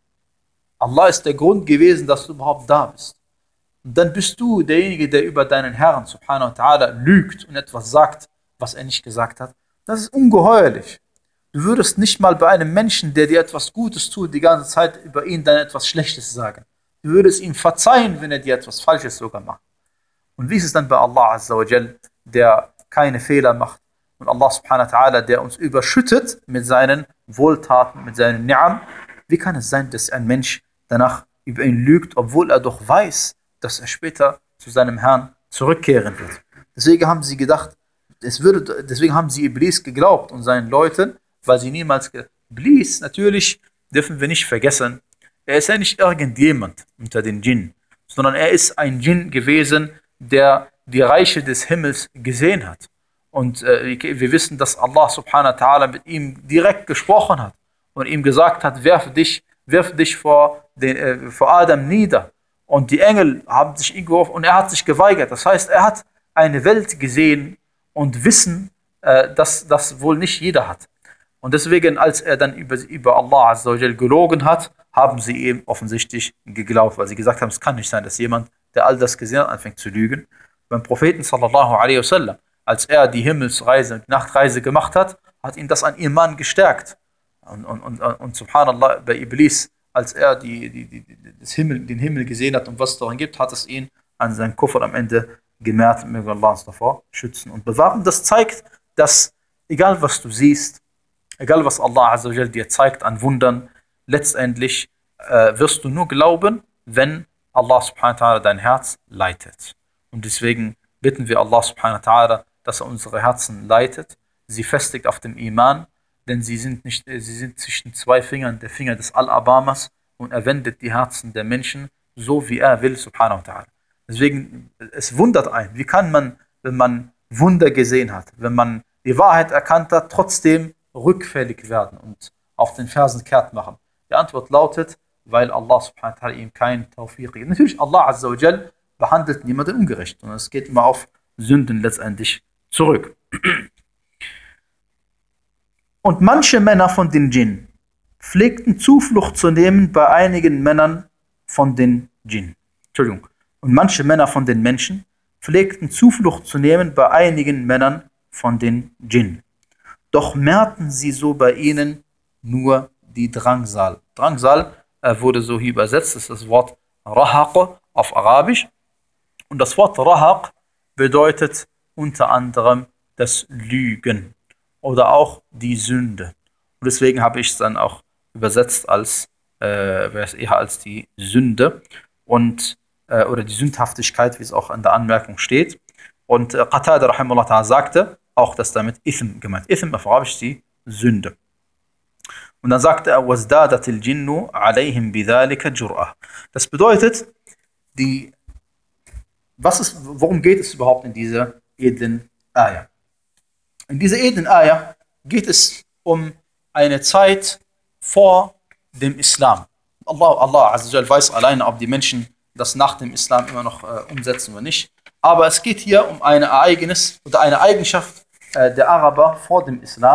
Allah ist der Grund gewesen, dass du überhaupt da bist. Und dann bist du derjenige, der über deinen Herrn, subhanahu wa ta'ala, lügt und etwas sagt, was er nicht gesagt hat. Das ist ungeheuerlich. Du würdest nicht mal bei einem Menschen, der dir etwas Gutes tut, die ganze Zeit über ihn dann etwas Schlechtes sagen. Du würdest ihm verzeihen, wenn er dir etwas Falsches sogar macht. Und wie ist es dann bei Allah Azza wa Jal, der keine Fehler macht? Und Allah subhanahu wa ta'ala, der uns überschüttet mit seinen Wohltaten, mit seinen Ni'am. Wie kann es sein, dass ein Mensch danach über ihn lügt, obwohl er doch weiß, dass er später zu seinem Herrn zurückkehren wird? Deswegen haben sie gedacht, es würde, deswegen haben sie Iblis geglaubt und seinen Leuten, weil sie niemals ge- Iblis, natürlich dürfen wir nicht vergessen, er ist ja nicht irgendjemand unter den Djinn, sondern er ist ein Djinn gewesen, der die Reiche des Himmels gesehen hat. Und äh, wir wissen, dass Allah subhanahu wa ta'ala mit ihm direkt gesprochen hat und ihm gesagt hat, werf dich, werf dich vor, den, äh, vor Adam nieder. Und die Engel haben sich ihn geworfen und er hat sich geweigert. Das heißt, er hat eine Welt gesehen und Wissen, äh, das, das wohl nicht jeder hat. Und deswegen, als er dann über, über Allah Azza wa Jal gelogen hat, haben sie ihm offensichtlich geglaubt, weil sie gesagt haben, es kann nicht sein, dass jemand, der all das gesehen hat, anfängt zu lügen. Beim Propheten sallallahu alaihi wasallam, als er die Himmelsreise und die Nachtreise gemacht hat, hat ihn das an Iman gestärkt. Und, und, und, und subhanallah, bei Iblis, als er die, die, die, das Himmel, den Himmel gesehen hat und was es darin gibt, hat es ihn an seinen Kufr am Ende gemehrt. Möge Allah uns davor schützen und bewahren. Das zeigt, dass egal was du siehst, egal was Allah Azza wa Jal dir zeigt an Wundern, letztendlich äh, wirst du nur glauben, wenn Allah subhanahu wa ta'ala dein Herz leitet. Und deswegen bitten wir Allah subhanahu wa ta'ala, dass er unsere Herzen leitet, sie festigt auf dem Iman, denn sie sind, nicht, sie sind zwischen zwei Fingern, der Finger des Al-Abamas, und er wendet die Herzen der Menschen so, wie er will, subhanahu wa ta'ala. Deswegen, es wundert einen, wie kann man, wenn man Wunder gesehen hat, wenn man die Wahrheit erkannt hat, trotzdem rückfällig werden und auf den Fersen kehrt machen? Die Antwort lautet, weil Allah subhanahu wa ta'ala ihm keinen Tawfiq gibt. Natürlich, Allah Azza wa Jal behandelt niemanden ungerecht, sondern es geht immer auf Sünden letztendlich zurück. Und manche Männer von den Djinn pflegten Zuflucht zu nehmen bei einigen Männern von den Djinn. Entschuldigung. Und manche Männer von den Menschen pflegten Zuflucht zu nehmen bei einigen Männern von den Djinn. Doch mehrten sie so bei ihnen nur die Drangsal. Drangsal äh, wurde so hier übersetzt, das ist das Wort Rahaq auf Arabisch. Und das Wort Rahaq bedeutet unter anderem das Lügen oder auch die Sünde. Und deswegen habe ich es dann auch übersetzt als, äh, eher als die Sünde und, äh, oder die Sündhaftigkeit, wie es auch an der Anmerkung steht. Und äh, Qatada rahimahullah ta'ala sagte auch, dass damit Ithm gemeint. Ithm auf Arabisch die Sünde. Und dann sagte er, وَازْدَادَتِ الْجِنُّ عَلَيْهِمْ بِذَلِكَ جُرْأَةً. Das bedeutet, die, was ist, worum geht es überhaupt in dieser edlen Ayah? In dieser edlen Ayah geht es um eine Zeit vor dem Islam. Allah, Allah Azza wa Jal weiß alleine, ob die Menschen das nach dem Islam immer noch äh, umsetzen oder nicht. Aber es geht hier um ein Ereignis oder eine Eigenschaft äh, der Araber vor dem Islam.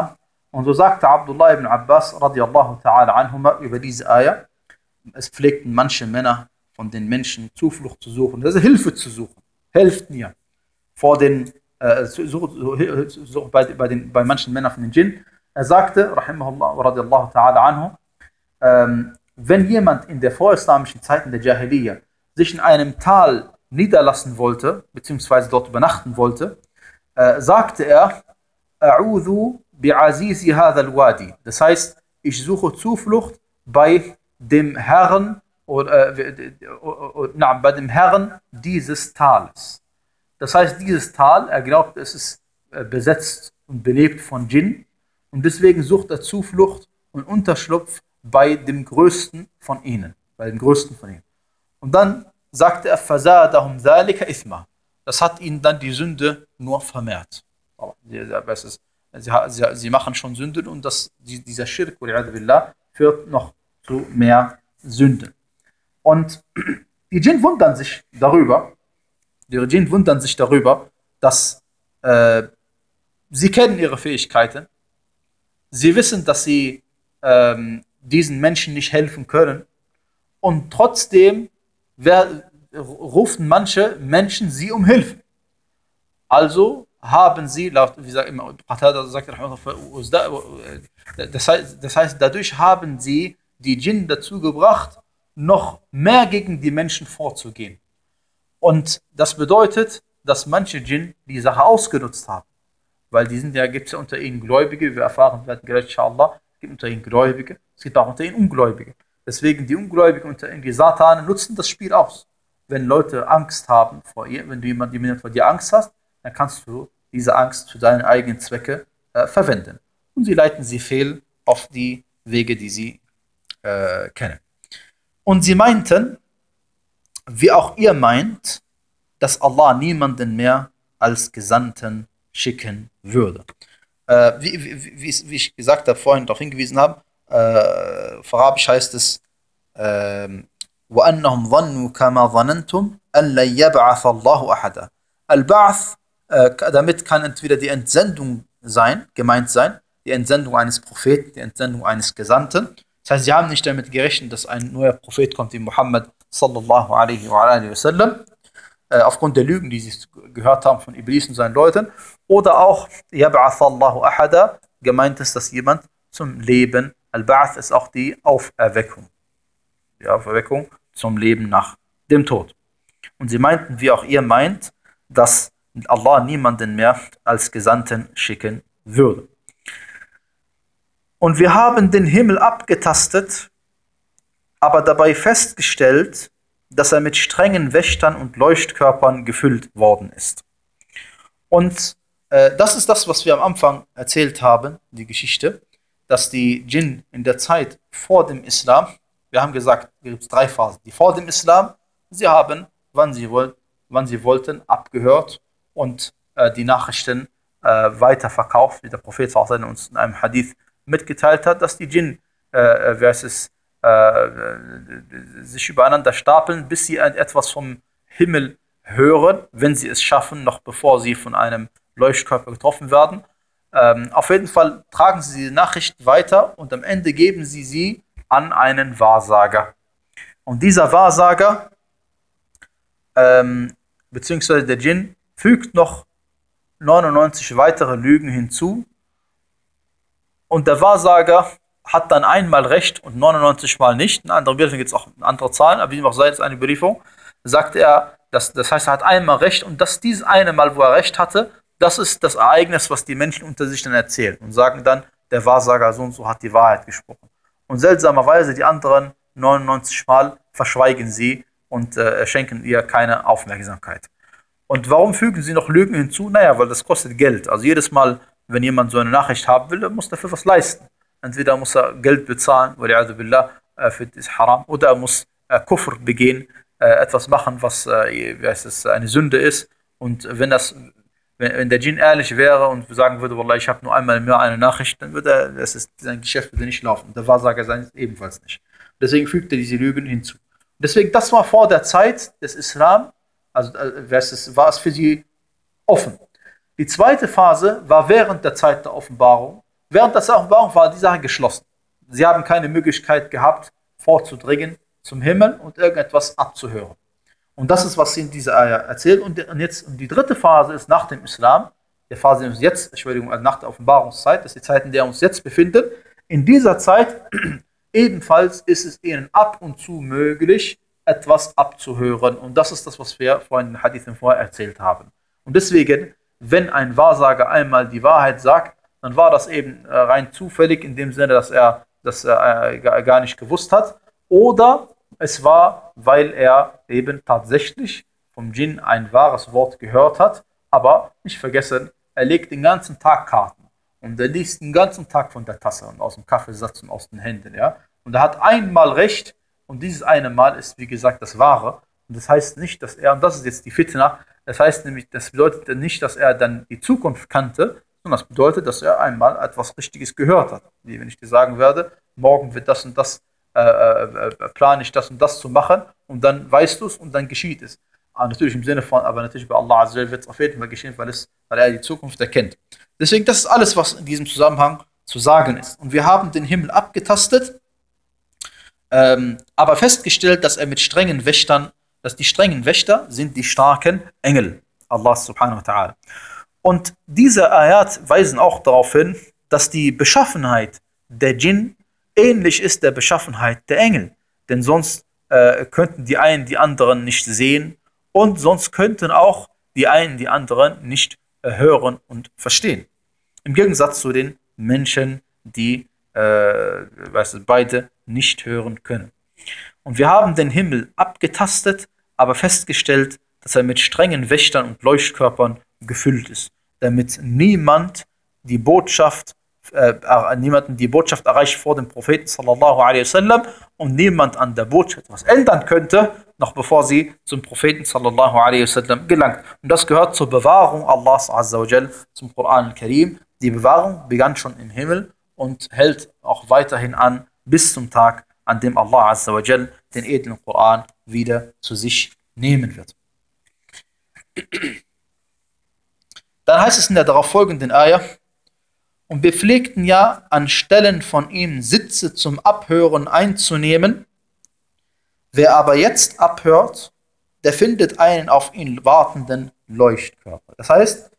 Und so sagte Abdullah ibn Abbas radiallahu ta'ala anhuma über diese Ayah, es pflegten manche Männer von den Menschen Zuflucht zu suchen, also Hilfe zu suchen. Helft mir vor den, äh, such, such, such, bei, bei, den, bei manchen Männern von den Djinn. Er sagte, rahimahullah radiallahu ta'ala anhu, ähm, wenn jemand in der vorislamischen Zeit, in der Jahiliyyah, sich in einem Tal niederlassen wollte, beziehungsweise dort übernachten wollte, äh, sagte er, A'udhu bi'azizi hadha al-wadi. Das heißt, ich suche Zuflucht bei dem Herrn oder äh, na, bei dem Herrn dieses Tales. Das heißt, dieses Tal, er glaubt, es ist äh, besetzt und belebt von Djinn und deswegen sucht er Zuflucht und Unterschlupf bei dem Größten von ihnen, bei dem Größten von ihnen. Und dann sagte er, فَزَادَهُمْ ذَلِكَ إِثْمًا. Das hat ihnen dann die Sünde nur vermehrt. Sie, sie, sie, sie machen schon Sünden und das, dieser Schirk führt noch zu mehr Sünden. Und die Djinn wundern sich darüber, die Djinn wundern sich darüber, dass äh, sie kennen ihre Fähigkeiten, sie wissen, dass sie ähm, diesen Menschen nicht helfen können und trotzdem wer, rufen manche Menschen sie um Hilfe. Also haben sie, laut, wie sagt immer, das heißt, das heißt, dadurch haben sie die Djinn dazu gebracht, noch mehr gegen die Menschen vorzugehen. Und das bedeutet, dass manche Djinn die Sache ausgenutzt haben. Weil die sind ja, gibt es ja unter ihnen Gläubige, wir erfahren werden gleich, inshallah, es gibt unter ihnen Gläubige, es gibt auch unter ihnen Ungläubige. Deswegen die Ungläubigen unter ihnen, die Satanen, nutzen das Spiel aus. Wenn Leute Angst haben vor ihr, wenn du jemand, jemand vor dir Angst hast, dann kannst du diese Angst für deine eigenen Zwecke äh, verwenden. Und sie leiten sie fehl auf die Wege, die sie äh, kennen. Und sie meinten, wie auch ihr meint, dass Allah niemanden mehr als Gesandten schicken würde. Äh, wie, wie, wie, wie ich gesagt habe, vorhin darauf hingewiesen habe, äh, auf Arabisch heißt es, وَأَنَّهُمْ ظَنُّوا كَمَا ظَنَنْتُمْ أَنْ لَنْ يَبْعَثَ اللَّهُ أَحَدًا. Al-Ba'ath, äh, damit kann entweder die Entsendung sein, gemeint sein, die Entsendung eines Propheten, die Entsendung eines Gesandten. Das heißt, sie haben nicht damit gerechnet, dass ein neuer Prophet kommt, wie Muhammad sallallahu alaihi wa alaihi wasallam, äh, aufgrund der Lügen, die sie gehört haben von Iblis und seinen Leuten. Oder auch, يَبْعَثَ اللَّهُ أَحَدًا, gemeint ist, dass jemand zum Leben, Al-Ba'ath ist auch die Auferweckung. Die Auferweckung zum Leben nach dem Tod. Und sie meinten, wie auch ihr meint, dass Allah niemanden mehr als Gesandten schicken würde. Und wir haben den Himmel abgetastet, aber dabei festgestellt, dass er mit strengen Wächtern und Leuchtkörpern gefüllt worden ist. Und äh, das ist das, was wir am Anfang erzählt haben, die Geschichte, dass die Djinn in der Zeit vor dem Islam, wir haben gesagt, es gibt drei Phasen. Die vor dem Islam, sie haben, wann sie, woll, wann sie wollten, abgehört und äh, die Nachrichten äh, weiterverkauft, wie der Prophet uns in einem Hadith mitgeteilt hat, dass die Djinn äh, versus, äh, sich übereinander stapeln, bis sie etwas vom Himmel hören, wenn sie es schaffen, noch bevor sie von einem Leuchtkörper getroffen werden. Ähm, auf jeden Fall tragen sie diese Nachricht weiter und am Ende geben sie sie an einen Wahrsager. Und dieser Wahrsager, ähm, beziehungsweise der Djinn, fügt noch neunundneunzig weitere Lügen hinzu. Und der Wahrsager hat dann einmal recht und neunundneunzig Mal nicht. In anderen Überlieferungen gibt es auch andere Zahlen, aber wie auch sei es eine Überlieferung, sagt er, dass, das heißt, er hat einmal recht und dass dieses eine Mal, wo er recht hatte, das ist das Ereignis, was die Menschen unter sich dann erzählen und sagen dann, der Wahrsager so und so hat die Wahrheit gesprochen. Und seltsamerweise die anderen neunundneunzig Mal verschweigen sie und äh, schenken ihr keine Aufmerksamkeit. Und warum fügen sie noch Lügen hinzu? Naja, weil das kostet Geld. Also jedes Mal, wenn jemand so eine Nachricht haben will, muss er dafür was leisten. Entweder muss er Geld bezahlen, billah, äh, für das Haram, oder er muss äh, Kufr begehen, äh, etwas machen, was äh, wie heißt es, eine Sünde ist. Und wenn das Wenn, wenn der Djinn ehrlich wäre und sagen würde, Wallah, ich habe nur einmal im Jahr eine Nachricht, dann würde er, das ist, sein Geschäft würde nicht laufen. Der Wahrsager sein ebenfalls nicht. Deswegen fügt er diese Lügen hinzu. Deswegen, das war vor der Zeit des Islam, also war es für sie offen. Die zweite Phase war während der Zeit der Offenbarung, Während der Offenbarung war die Sache geschlossen. Sie haben keine Möglichkeit gehabt, vorzudringen zum Himmel und irgendetwas abzuhören. Und das ist, was sie in dieser Ayah erzählt. Und jetzt und die dritte Phase ist nach dem Islam, der Phase, in der uns jetzt, Entschuldigung, nach der Offenbarungszeit, das ist die Zeit, in der wir uns jetzt befinden. In dieser Zeit ebenfalls ist es ihnen ab und zu möglich, etwas abzuhören. Und das ist das, was wir vorhin in den Hadithen vorher erzählt haben. Und deswegen, wenn ein Wahrsager einmal die Wahrheit sagt, dann war das eben rein zufällig, in dem Sinne, dass er das äh, gar nicht gewusst hat. Oder es war, weil er eben tatsächlich vom Djinn ein wahres Wort gehört hat. Aber nicht vergessen, er legt den ganzen Tag Karten. Und er liest den ganzen Tag von der Tasse und aus dem Kaffeesatz und aus den Händen. Ja? Und er hat einmal recht. Und dieses eine Mal ist, wie gesagt, das Wahre. Und das heißt nicht, dass er, und das ist jetzt die Fitna, das heißt nämlich, das bedeutet nicht, dass er dann die Zukunft kannte, sondern das bedeutet, dass er einmal etwas Richtiges gehört hat. Wie wenn ich dir sagen werde, morgen wird das und das, äh, äh, plane ich das und das zu machen, und dann weißt du es und dann geschieht es. Aber natürlich im Sinne von, aber natürlich bei Allah Azza wa Jalla wird es auf jeden Fall geschehen, weil, es, weil er die Zukunft erkennt. Deswegen, das ist alles, was in diesem Zusammenhang zu sagen ist. Und wir haben den Himmel abgetastet, ähm, aber festgestellt, dass er mit strengen Wächtern, dass die strengen Wächter sind die starken Engel, Allah subhanahu wa ta'ala. Und diese Ayat weisen auch darauf hin, dass die Beschaffenheit der Djinn ähnlich ist der Beschaffenheit der Engel. Denn sonst äh, könnten die einen die anderen nicht sehen und sonst könnten auch die einen die anderen nicht äh, hören und verstehen. Im Gegensatz zu den Menschen, die äh, weißt du, beide nicht hören können. Und wir haben den Himmel abgetastet, aber festgestellt, dass er mit strengen Wächtern und Leuchtkörpern gefüllt ist, damit niemand die Botschaft, äh, niemanden die Botschaft erreicht vor dem Propheten sallallahu alaihi wasallam und niemand an der Botschaft was ändern könnte, noch bevor sie zum Propheten sallallahu alaihi wasallam gelangt. Und das gehört zur Bewahrung Allahs azza wa jal, zum Koran al-Karim. Die Bewahrung begann schon im Himmel und hält auch weiterhin an bis zum Tag, an dem Allah azza wa jal den edlen Koran wieder zu sich nehmen wird. Dann heißt es in der darauf folgenden Ayah: Und wir pflegten ja, an Stellen von ihm Sitze zum Abhören einzunehmen. Wer aber jetzt abhört, der findet einen auf ihn wartenden Leuchtkörper. Das heißt,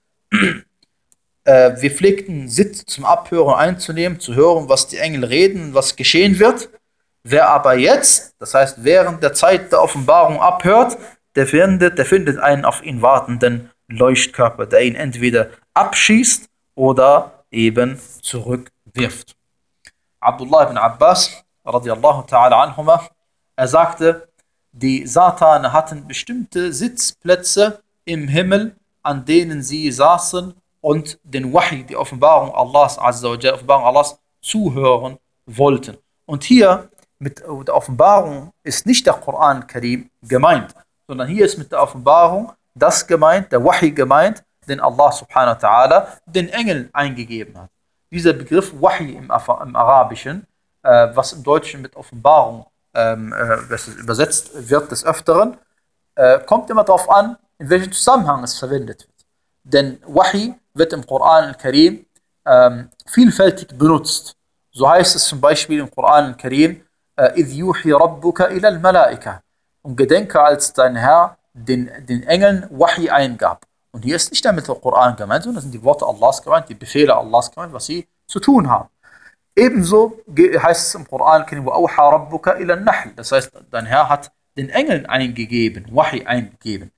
äh, wir pflegten Sitze zum Abhören einzunehmen, zu hören, was die Engel reden, was geschehen wird. Wer aber jetzt, das heißt während der Zeit der Offenbarung abhört, der findet, der findet einen auf ihn wartenden Leuchtkörper, der ihn entweder abschießt oder eben zurückwirft. Abdullah ibn Abbas, radiallahu ta'ala anhuma, er sagte, die Satane hatten bestimmte Sitzplätze im Himmel, an denen sie saßen und den Wahi, die Offenbarung Allahs, Azza wa Jalla, Offenbarung Allahs, zuhören wollten. Und hier mit der Offenbarung ist nicht der Koran Karim gemeint, sondern hier ist mit der Offenbarung das gemeint, der Wahi gemeint, den Allah subhanahu wa ta'ala den Engeln eingegeben hat. Dieser Begriff Wahi im, im Arabischen, äh, was im Deutschen mit Offenbarung ähm, äh, übersetzt wird des Öfteren, äh, kommt immer darauf an, in welchem Zusammenhang es verwendet wird. Denn Wahi wird im Koran al-Karim ähm, vielfältig benutzt. So heißt es zum Beispiel im Koran al-Karim, إِذْ يُوحِي رَبُّكَ إِلَى الْمَلَائِكَةِ, und gedenke, als dein Herr den, den Engeln Wahi eingab. Und hier ist nicht damit der Koran gemeint, sondern das sind die Worte Allahs gemeint, die Befehle Allahs gemeint, was sie zu tun haben. Ebenso heißt es im Koran, وَأَوْحَى رَبُّكَ إِلَى النَّحْلِ, das heißt, dein Herr hat den Engeln eingegeben, Wahi eingegeben,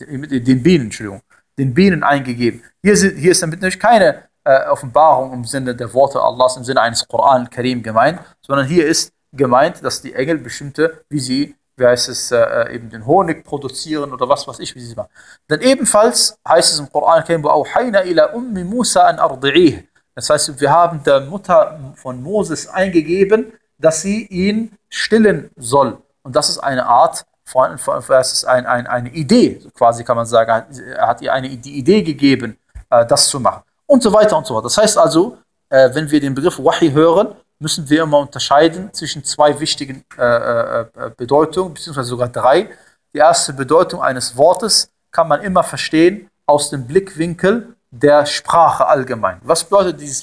den Bienen, Entschuldigung, den Bienen eingegeben. Hier, sind, hier ist damit natürlich keine äh, Offenbarung im Sinne der Worte Allahs, im Sinne eines Koran Karim gemeint, sondern hier ist gemeint, dass die Engel bestimmte, wie sie, wie heißt es, äh, eben den Honig produzieren oder was weiß ich, wie sie es machen. Dann ebenfalls heißt es im Koran, وَأَوْحَيْنَا إِلَى أُمِّ مُوسَى أَنْ أَرْضِعِيهِ. Das heißt, wir haben der Mutter von Moses eingegeben, dass sie ihn stillen soll. Und das ist eine Art von, von das ist ein, ein, eine Idee, quasi kann man sagen. Er hat ihr eine die Idee gegeben, äh, das zu machen. Und so weiter und so fort. Das heißt also, äh, wenn wir den Begriff Wahi hören, müssen wir immer unterscheiden zwischen zwei wichtigen äh, äh, Bedeutungen, beziehungsweise sogar drei. Die erste Bedeutung eines Wortes kann man immer verstehen aus dem Blickwinkel der Sprache allgemein. Was bedeutet dieses Wort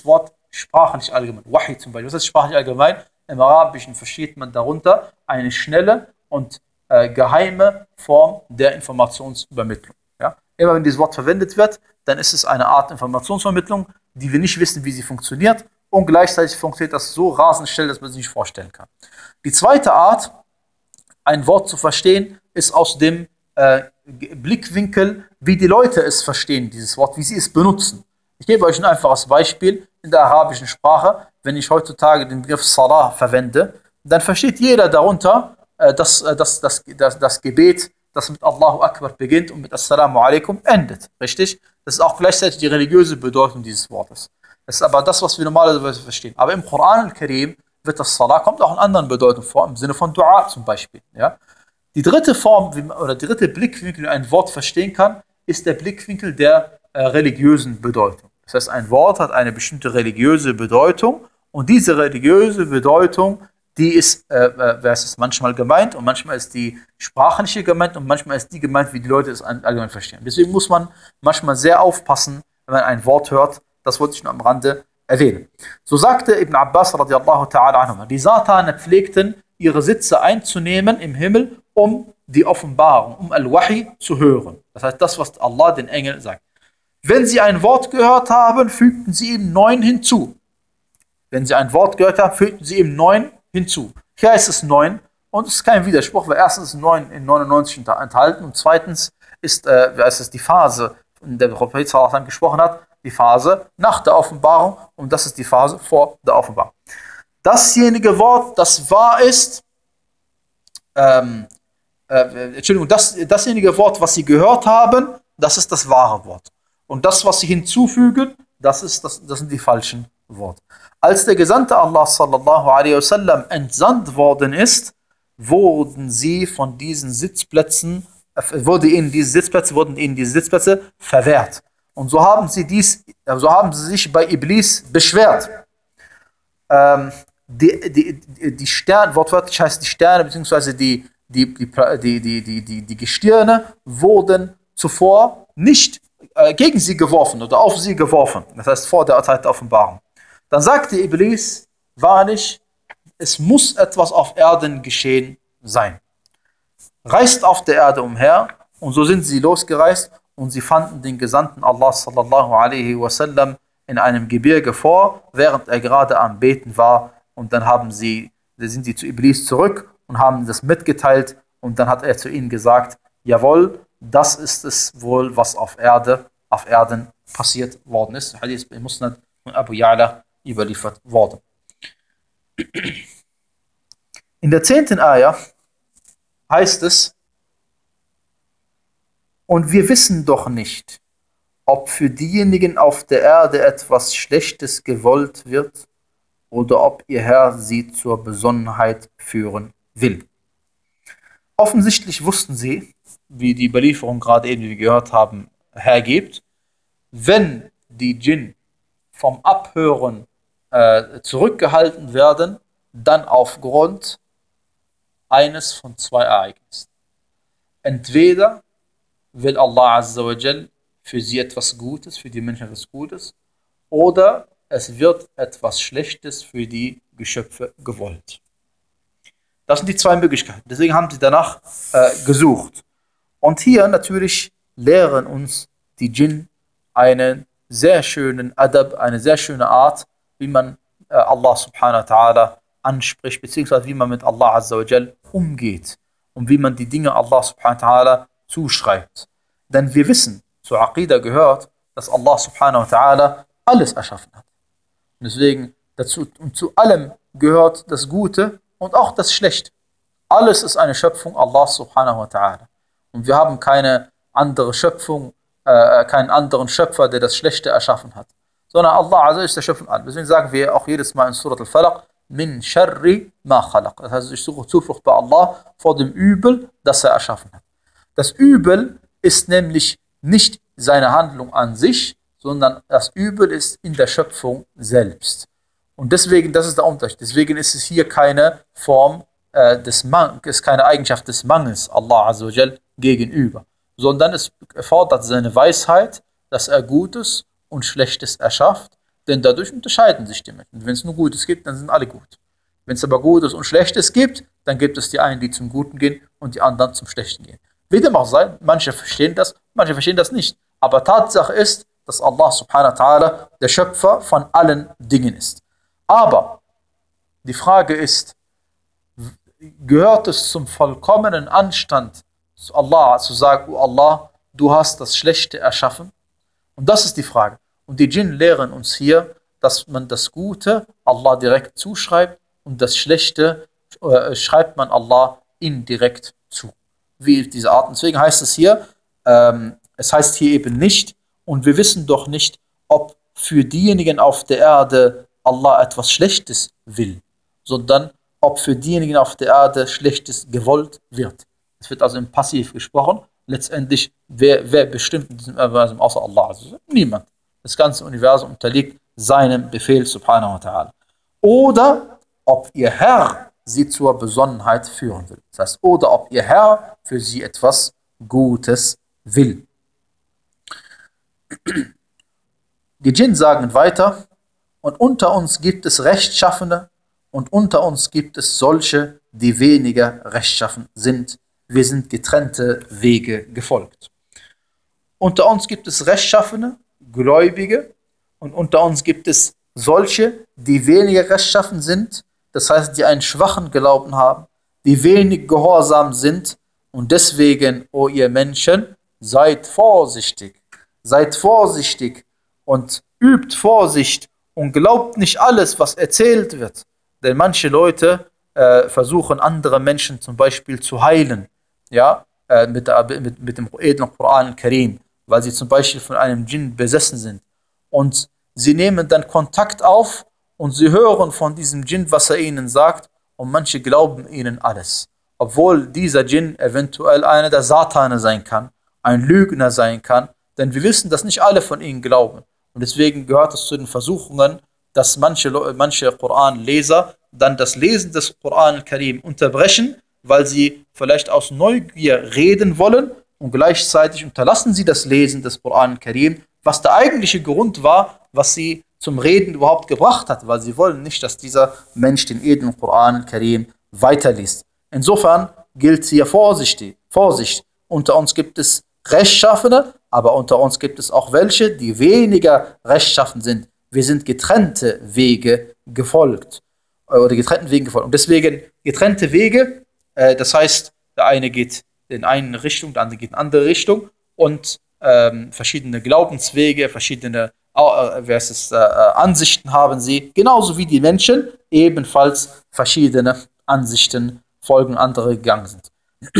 sprachlich allgemein. Wahi zum Beispiel. Was heißt sprachlich allgemein? Im Arabischen versteht man darunter eine schnelle und äh, geheime Form der Informationsübermittlung. Ja? Immer wenn dieses Wort verwendet wird, dann ist es eine Art Informationsvermittlung, die wir nicht wissen, wie sie funktioniert, und gleichzeitig funktioniert das so rasend schnell, dass man sich nicht vorstellen kann. Die zweite Art, ein Wort zu verstehen, ist aus dem äh, Blickwinkel, wie die Leute es verstehen, dieses Wort, wie sie es benutzen. Ich gebe euch ein einfaches Beispiel in der arabischen Sprache. Wenn ich heutzutage den Begriff Salah verwende, dann versteht jeder darunter äh, das, äh, das, das, das, das Gebet, das mit Allahu Akbar beginnt und mit Assalamu alaikum endet. Richtig? Das ist auch gleichzeitig die religiöse Bedeutung dieses Wortes. Das ist aber das, was wir normalerweise verstehen. Aber im Koran al-Karim wird das Salah, kommt auch in anderen Bedeutungen vor, im Sinne von Dua zum Beispiel. Ja? Die dritte Form, wie man, oder der dritte Blickwinkel, wie man ein Wort verstehen kann, ist der Blickwinkel der äh, religiösen Bedeutung. Das heißt, ein Wort hat eine bestimmte religiöse Bedeutung, und diese religiöse Bedeutung, die ist, äh, äh, ist manchmal gemeint, und manchmal ist die sprachliche gemeint, und manchmal ist die gemeint, wie die Leute es allgemein verstehen. Deswegen muss man manchmal sehr aufpassen, wenn man ein Wort hört. Das wollte ich nur am Rande erwähnen. So sagte Ibn Abbas radiallahu ta'ala anhu, die Satanen pflegten, ihre Sitze einzunehmen im Himmel, um die Offenbarung, um Al-Wahi zu hören. Das heißt, das, was Allah den Engeln sagt. Wenn sie ein Wort gehört haben, fügten sie ihm neun hinzu. Wenn sie ein Wort gehört haben, fügten sie ihm neun hinzu. Hier heißt es neun, und es ist kein Widerspruch, weil erstens ist neun in neunundneunzig enthalten, und zweitens ist, äh, ist es die Phase, in der der Prophet sallallahu alaihi wasallam gesprochen hat, die Phase nach der Offenbarung, und das ist die Phase vor der Offenbarung. Dasjenige Wort, das wahr ist, ähm, äh, Entschuldigung, das, dasjenige Wort, was sie gehört haben, das ist das wahre Wort. Und das, was sie hinzufügen, das, ist das, das sind die falschen Worte. Als der Gesandte Allah sallallahu alaihi wasallam entsandt worden ist, wurden sie von diesen Sitzplätzen, äh, wurde ihnen diese Sitzplätze, wurden ihnen diese Sitzplätze verwehrt. Und so haben sie dies, so haben sie sich bei Iblis beschwert. Ähm, die, die, die, die Sterne, wortwörtlich heißt die Sterne, beziehungsweise die, die, die, die, die, die, die, die Gestirne wurden zuvor nicht äh, gegen sie geworfen oder auf sie geworfen. Das heißt vor der Zeit der Offenbarung. Dann sagte Iblis, wahrlich, es muss etwas auf Erden geschehen sein. Reist auf der Erde umher, und so sind sie losgereist, und sie fanden den Gesandten Allah sallallahu alaihi wasallam in einem Gebirge vor, während er gerade am Beten war, und dann haben sie, sind sie zu Iblis zurück und haben das mitgeteilt, und dann hat er zu ihnen gesagt, jawohl, das ist es wohl, was auf Erde, auf Erden passiert worden ist. Hadith bei Musnad und Abu Ya'la überliefert worden. In der zehnten Ayah heißt es, und wir wissen doch nicht, ob für diejenigen auf der Erde etwas Schlechtes gewollt wird oder ob ihr Herr sie zur Besonnenheit führen will. Offensichtlich wussten sie, wie die Überlieferung gerade eben, wie wir gehört haben, hergibt, wenn die Djinn vom Abhören äh, zurückgehalten werden, dann aufgrund eines von zwei Ereignissen. Entweder will Allah Azza wa Jal für sie etwas Gutes, für die Menschen etwas Gutes, oder es wird etwas Schlechtes für die Geschöpfe gewollt. Das sind die zwei Möglichkeiten. Deswegen haben sie danach äh, gesucht. Und hier natürlich lehren uns die Djinn einen sehr schönen Adab, eine sehr schöne Art, wie man äh, Allah subhanahu wa ta'ala anspricht, beziehungsweise wie man mit Allah Azza wa Jal umgeht und wie man die Dinge Allah subhanahu wa ta'ala zuschreibt. Denn wir wissen, zur Aqidah gehört, dass Allah subhanahu wa ta'ala alles erschaffen hat. Und deswegen dazu und zu allem gehört das Gute und auch das Schlechte. Alles ist eine Schöpfung Allah subhanahu wa ta'ala. Und wir haben keine andere Schöpfung, äh, keinen anderen Schöpfer, der das Schlechte erschaffen hat. Sondern Allah Azza ist der Schöpfer von allem. Deswegen sagen wir auch jedes Mal in Surat al-Falaq, min sharri ma khalaq. Das heißt, ich suche Zuflucht bei Allah vor dem Übel, das er erschaffen hat. Das Übel ist nämlich nicht seine Handlung an sich, sondern das Übel ist in der Schöpfung selbst. Und deswegen, das ist der Unterschied. Deswegen ist es hier keine Form äh, des Mangels, ist keine Eigenschaft des Mangels Allah Azza wa Jal gegenüber, sondern es erfordert seine Weisheit, dass er Gutes und Schlechtes erschafft, Denn dadurch unterscheiden sich die Menschen. Wenn es nur Gutes gibt, dann sind alle gut. Wenn es aber Gutes und Schlechtes gibt, dann gibt es die einen, die zum Guten gehen und die anderen zum Schlechten gehen. Wie dem auch sei, manche verstehen das, manche verstehen das nicht. Aber Tatsache ist, dass Allah subhanahu wa ta'ala der Schöpfer von allen Dingen ist. Aber die Frage ist, gehört es zum vollkommenen Anstand zu Allah zu sagen, oh Allah, du hast das Schlechte erschaffen? Und das ist die Frage. Und die Djinn lehren uns hier, dass man das Gute Allah direkt zuschreibt und das Schlechte äh, schreibt man Allah indirekt zu. Wie diese Art. Deswegen heißt es hier, ähm, es heißt hier eben nicht, und wir wissen doch nicht, ob für diejenigen auf der Erde Allah etwas Schlechtes will, sondern ob für diejenigen auf der Erde Schlechtes gewollt wird. Es wird also im Passiv gesprochen. Letztendlich, wer, wer bestimmt in diesem Universum außer Allah? Also niemand. Das ganze Universum unterliegt seinem Befehl, subhanahu wa ta'ala. Oder ob ihr Herr sie zur Besonnenheit führen will. Das heißt, oder ob ihr Herr für sie etwas Gutes will. Die Djinn sagen weiter, und unter uns gibt es Rechtschaffene und unter uns gibt es solche, die weniger rechtschaffen sind. Wir sind getrennte Wege gefolgt. Unter uns gibt es Rechtschaffene, Gläubige, und unter uns gibt es solche, die weniger rechtschaffen sind, das heißt, die einen schwachen Glauben haben, die wenig gehorsam sind, und deswegen, o ihr Menschen, seid vorsichtig, seid vorsichtig und übt Vorsicht und glaubt nicht alles, was erzählt wird. Denn manche Leute äh, versuchen, andere Menschen zum Beispiel zu heilen, ja, äh, mit, der, mit, mit dem edlen Koran al-Karim, weil sie zum Beispiel von einem Djinn besessen sind. Und sie nehmen dann Kontakt auf und sie hören von diesem Djinn, was er ihnen sagt, und manche glauben ihnen alles. Obwohl dieser Djinn eventuell einer der Satane sein kann, ein Lügner sein kann, denn wir wissen, dass nicht alle von ihnen glauben. Und deswegen gehört es zu den Versuchungen, dass manche, manche Koranleser dann das Lesen des Koran al-Karim unterbrechen, weil sie vielleicht aus Neugier reden wollen, und gleichzeitig unterlassen sie das Lesen des Koran al-Karim, was der eigentliche Grund war, was sie zum Reden überhaupt gebracht hat, weil sie wollen nicht, dass dieser Mensch den edlen Koran al-Karim weiterliest. Insofern gilt hier Vorsicht, Vorsicht. Unter uns gibt es Rechtschaffene, aber unter uns gibt es auch welche, die weniger rechtschaffen sind. Wir sind getrennte Wege gefolgt. Oder getrennten Wegen gefolgt. Und deswegen getrennte Wege, äh, das heißt, der eine geht in eine Richtung, der andere geht in eine andere Richtung. Und ähm, verschiedene Glaubenswege, verschiedene äh, versus, äh, Ansichten haben sie. Genauso wie die Menschen ebenfalls verschiedene Ansichten folgen, andere gegangen sind.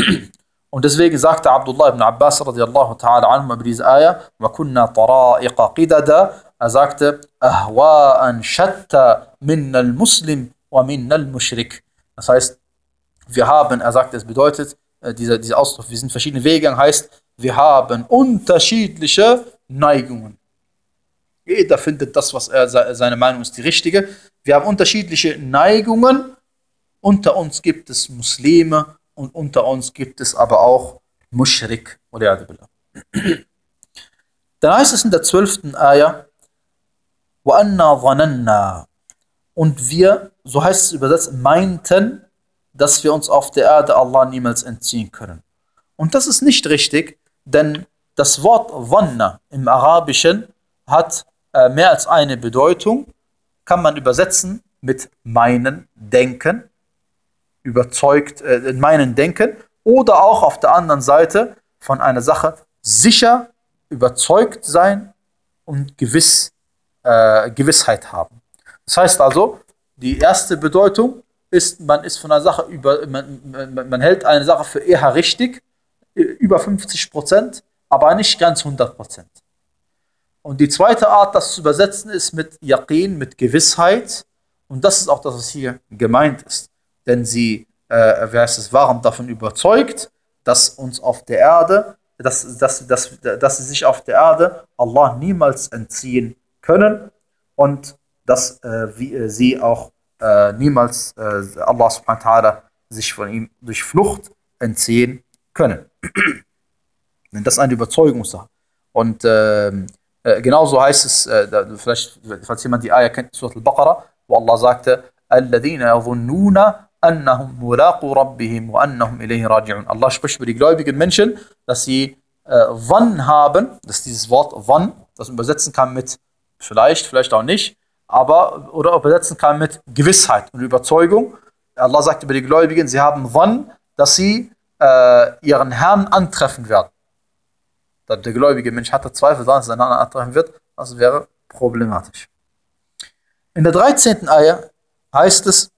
Und deswegen sagte Abdullah ibn Abbas radiallahu ta'ala anhu über diese Ayah, وَكُنَّا طَرَائِقَ قِدَدًا. Er sagte, أَهْوَاءً شَتَّى مِنَّ الْمُسْلِمِ وَمِنَّ الْمُشْرِكِ. Das heißt, wir haben, er sagt, es bedeutet, äh, dieser, dieser Ausdruck, wir sind verschiedene Wege gegangen, heißt, wir haben unterschiedliche Neigungen. Jeder findet das, was er, seine Meinung ist, die richtige. Wir haben unterschiedliche Neigungen. Unter uns gibt es Muslime und unter uns gibt es aber auch Mushrik. Dann heißt es in der zwölften Ayah, وَأَنَّا ظَنَنَّا. Und wir, so heißt es übersetzt, meinten, dass wir uns auf der Erde Allah niemals entziehen können. Und das ist nicht richtig, denn das Wort Dhanna im Arabischen hat äh, mehr als eine Bedeutung, kann man übersetzen mit meinen, denken, überzeugt, äh, in meinen Denken, oder auch auf der anderen Seite von einer Sache sicher, überzeugt sein und gewiss, äh, Gewissheit haben. Das heißt also, die erste Bedeutung ist, man ist von einer Sache über, man, man, man hält eine Sache für eher richtig, über fünfzig Prozent, aber nicht ganz hundert Prozent. Und die zweite Art, das zu übersetzen, ist mit Yaqin, mit Gewissheit. Und das ist auch das, was hier gemeint ist. Denn sie, äh, wer ist es, waren davon überzeugt, dass uns auf der Erde, dass, dass, dass, dass sie sich auf der Erde Allah niemals entziehen können und dass äh, wie, äh, sie auch äh, niemals äh, Allah subhanahu wa ta'ala sich von ihm durch Flucht entziehen können. Denn das ist eine Überzeugungssache. Und äh, Äh, genauso heißt es, äh, da, vielleicht, falls jemand die Ayah kennt, Surat al-Baqarah, wo Allah sagte, الَّذِينَ يَظُنُّونَ أَنَّهُمْ مُلَاقُو رَبِّهِمْ وَأَنَّهُمْ إِلَيْهِ رَاجِعُونَ. Allah spricht über die gläubigen Menschen, dass sie äh, Wann haben, das ist dieses Wort Wann, das man übersetzen kann mit vielleicht, vielleicht auch nicht, aber, oder übersetzen kann mit Gewissheit und Überzeugung. Allah sagt über die Gläubigen, sie haben Wann, dass sie äh, ihren Herrn antreffen werden. Da der gläubige Mensch hatte Zweifel daran, dass er seinen Herrn antreffen wird, das wäre problematisch. In der dreizehnten Ayah heißt es,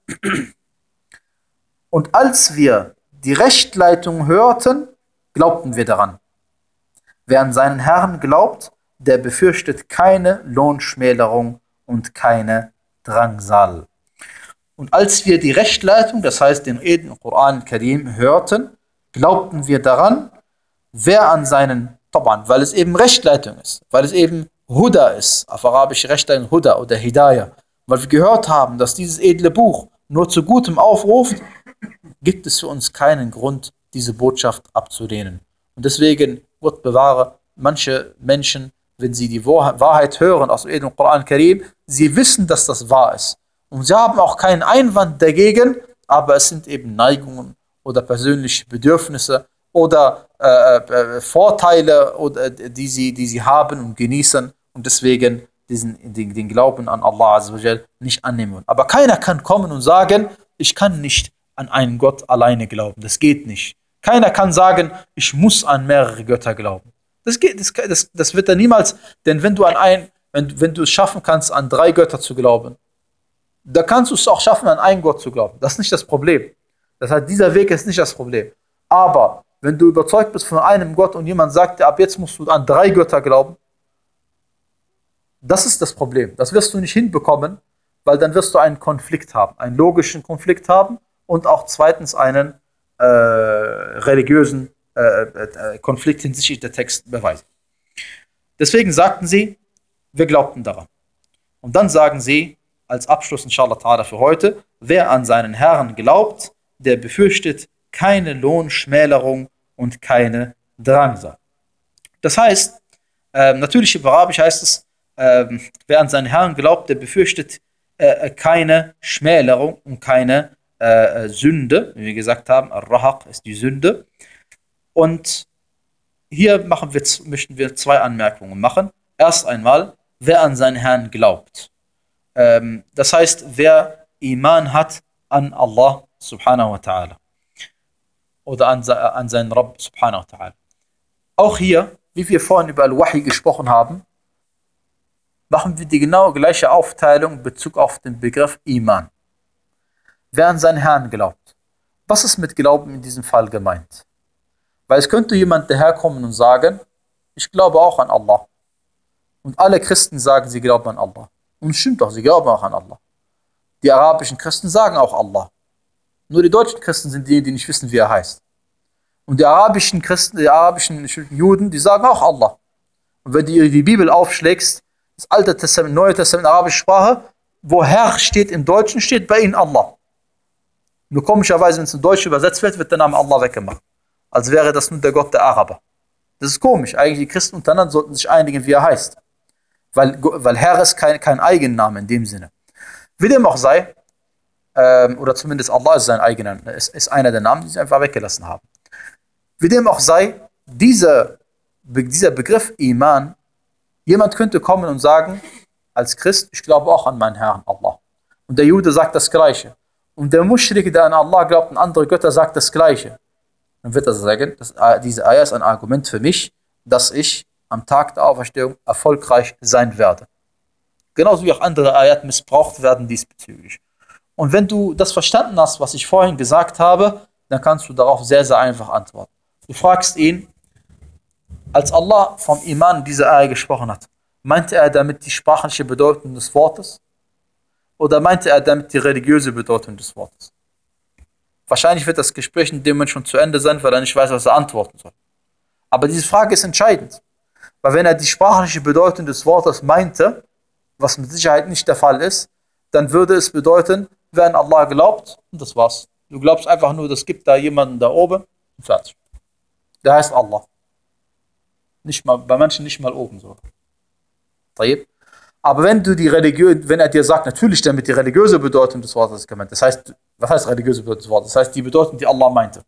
und als wir die Rechtleitung hörten, glaubten wir daran. Wer an seinen Herrn glaubt, der befürchtet keine Lohnschmälerung und keine Drangsal. Und als wir die Rechtleitung, das heißt den edlen Koran Karim, hörten, glaubten wir daran, wer an seinen, weil es eben Rechtleitung ist, weil es eben Huda ist, auf Arabisch Rechtleitung Huda oder Hidayah, weil wir gehört haben, dass dieses edle Buch nur zu Gutem aufruft, gibt es für uns keinen Grund, diese Botschaft abzulehnen. Und deswegen, Gott bewahre, manche Menschen, wenn sie die Wahrheit hören aus dem edlen Koran Karim, sie wissen, dass das wahr ist. Und sie haben auch keinen Einwand dagegen, aber es sind eben Neigungen oder persönliche Bedürfnisse oder äh, äh, Vorteile, oder, die, sie, die sie haben und genießen und deswegen diesen, den, den Glauben an Allah Azza wa Jal nicht annehmen. Aber keiner kann kommen und sagen, ich kann nicht an einen Gott alleine glauben. Das geht nicht. Keiner kann sagen, ich muss an mehrere Götter glauben. Das geht, das, das, das wird er niemals, denn wenn du an ein, wenn, wenn du es schaffen kannst, an drei Götter zu glauben, da kannst du es auch schaffen, an einen Gott zu glauben. Das ist nicht das Problem. Das heißt, dieser Weg ist nicht das Problem. Aber wenn du überzeugt bist von einem Gott und jemand sagt dir, ab jetzt musst du an drei Götter glauben, das ist das Problem. Das wirst du nicht hinbekommen, weil dann wirst du einen Konflikt haben, einen logischen Konflikt haben und auch zweitens einen äh, religiösen äh, äh, Konflikt hinsichtlich der Text beweisen. Deswegen sagten sie, wir glaubten daran. Und dann sagen sie, als Abschluss inshallah ta'ala für heute, wer an seinen Herrn glaubt, der befürchtet keine Lohnschmälerung und keine Drangsal. Das heißt, äh, natürlich im Arabisch heißt es, äh, wer an seinen Herrn glaubt, der befürchtet äh, keine Schmälerung und keine äh, Sünde. Wie wir gesagt haben, Ar-Rahaq ist die Sünde. Und hier machen wir, möchten wir zwei Anmerkungen machen. Erst einmal, wer an seinen Herrn glaubt. Ähm, das heißt, wer Iman hat an Allah subhanahu wa ta'ala. Oder an, an seinen Rabb subhanahu wa ta'ala. Auch hier, wie wir vorhin über Al-Wahi gesprochen haben, machen wir die genau gleiche Aufteilung in Bezug auf den Begriff Iman. Wer an seinen Herrn glaubt. Was ist mit Glauben in diesem Fall gemeint? Weil es könnte jemand daherkommen und sagen, ich glaube auch an Allah. Und alle Christen sagen, sie glauben an Allah. Und es stimmt doch, sie glauben auch an Allah. Die arabischen Christen sagen auch Allah. Nur die deutschen Christen sind die, die nicht wissen, wie er heißt. Und die arabischen Christen, die arabischen Juden, die sagen auch Allah. Und wenn du die Bibel aufschlägst, das Alte Testament, Neue Testament, arabische Sprache, wo Herr steht im Deutschen, steht bei ihnen Allah. Nur komischerweise, wenn es in Deutsch übersetzt wird, wird der Name Allah weggemacht. Als wäre das nur der Gott der Araber. Das ist komisch. Eigentlich die Christen untereinander sollten sich einigen, wie er heißt. Weil, weil Herr ist kein, kein Eigenname in dem Sinne. Wie dem auch sei, ähm, oder zumindest Allah ist sein eigener, ist, ist einer der Namen, die sie einfach weggelassen haben. Wie dem auch sei, dieser, dieser Begriff Iman, jemand könnte kommen und sagen, als Christ, ich glaube auch an meinen Herrn Allah. Und der Jude sagt das Gleiche. Und der Muschrik, der an Allah glaubt und andere Götter, sagt das Gleiche. Dann wird er sagen, dass, diese Ayah ist ein Argument für mich, dass ich am Tag der Auferstehung erfolgreich sein werde. Genauso wie auch andere Ayat missbraucht werden diesbezüglich. Und wenn du das verstanden hast, was ich vorhin gesagt habe, dann kannst du darauf sehr, sehr einfach antworten. Du fragst ihn, als Allah vom Iman dieser Ayah gesprochen hat, meinte er damit die sprachliche Bedeutung des Wortes? Oder meinte er damit die religiöse Bedeutung des Wortes? Wahrscheinlich wird das Gespräch in dem Moment schon zu Ende sein, weil er nicht weiß, was er antworten soll. Aber diese Frage ist entscheidend. Weil wenn er die sprachliche Bedeutung des Wortes meinte, was mit Sicherheit nicht der Fall ist, dann würde es bedeuten, wer an Allah glaubt, und das war's. Du glaubst einfach nur, es gibt da jemanden da oben, und fertig. Der heißt Allah. Nicht mal, bei manchen nicht mal oben so. طيب. Aber wenn du die Religion, wenn er dir sagt, natürlich damit die religiöse Bedeutung des Wortes gemeint, das heißt, was heißt religiöse Bedeutung des Wortes? Das heißt, die Bedeutung, die Allah meinte.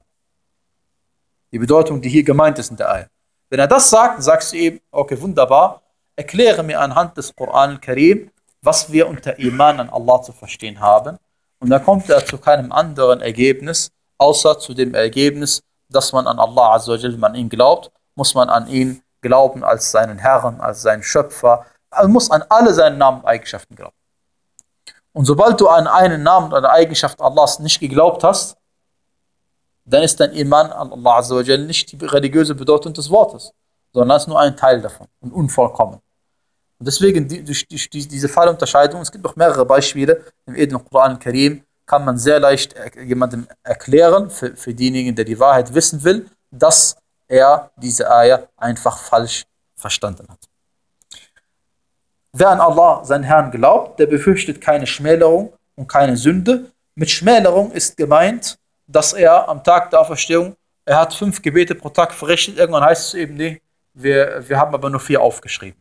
Die Bedeutung, die hier gemeint ist in der Ayah. Wenn er das sagt, sagst du ihm, okay, wunderbar, erkläre mir anhand des Koran al-Karim, was wir unter Iman an Allah zu verstehen haben. Und dann kommt er zu keinem anderen Ergebnis, außer zu dem Ergebnis, dass man an Allah Azza wa Jal, wenn man ihn glaubt, muss man an ihn glauben als seinen Herrn, als seinen Schöpfer. Man muss an alle seine Namen und Eigenschaften glauben. Und sobald du an einen Namen oder eine Eigenschaft Allahs nicht geglaubt hast, dann ist dein Iman an Allah Azza wa Jal nicht die religiöse Bedeutung des Wortes, sondern ist nur ein Teil davon und unvollkommen. Und deswegen durch die, die, diese Fallunterscheidung, es gibt noch mehrere Beispiele im edlen Koran al-Karim, kann man sehr leicht jemandem erklären, für, für diejenigen, der die Wahrheit wissen will, dass er diese Ayah einfach falsch verstanden hat. Wer an Allah, seinen Herrn, glaubt, der befürchtet keine Schmälerung und keine Sünde. Mit Schmälerung ist gemeint, dass er am Tag der Auferstehung, er hat fünf Gebete pro Tag verrichtet, irgendwann heißt es eben, nee, wir, wir haben aber nur vier aufgeschrieben.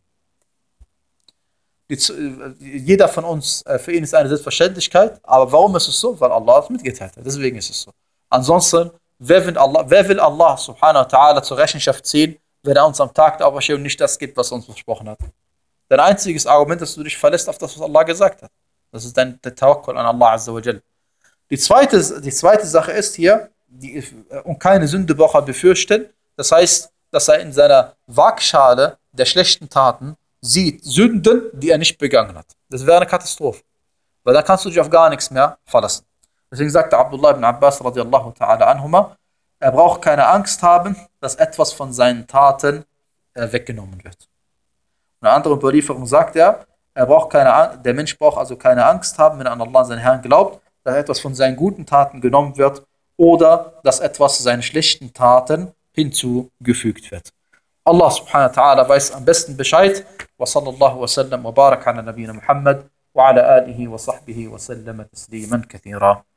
Die, jeder von uns, für ihn ist eine Selbstverständlichkeit, aber warum ist es so? Weil Allah es mitgeteilt hat, deswegen ist es so. Ansonsten, wer will Allah, wer will Allah subhanahu wa ta'ala zur Rechenschaft ziehen, wenn er uns am Tag der Auferstehung nicht das gibt, was er uns versprochen hat? Dein einziges Argument, dass du dich verlässt auf das, was Allah gesagt hat. Das ist dein Tawakkul an Allah Azza wa Jal. Die zweite, die zweite Sache ist hier, die, und keine Sünde braucht er befürchten. Das heißt, dass er in seiner Waagschale der schlechten Taten sieht Sünden, die er nicht begangen hat. Das wäre eine Katastrophe. Weil da kannst du dich auf gar nichts mehr verlassen. Deswegen sagte Abdullah ibn Abbas radiallahu ta'ala anhuma, er braucht keine Angst haben, dass etwas von seinen Taten äh, weggenommen wird. In einer anderen Überlieferung sagt er, er braucht keine, der Mensch braucht also keine Angst haben, wenn er an Allah, seinen Herrn, glaubt, dass etwas von seinen guten Taten genommen wird oder dass etwas seinen schlechten Taten hinzugefügt wird. Allah subhanahu wa ta'ala weiß am besten Bescheid. Wa sallallahu wa sallam wa barak ala nabiyina Muhammad wa ala alihi wa sahbihi wa sallam tasliman kathira.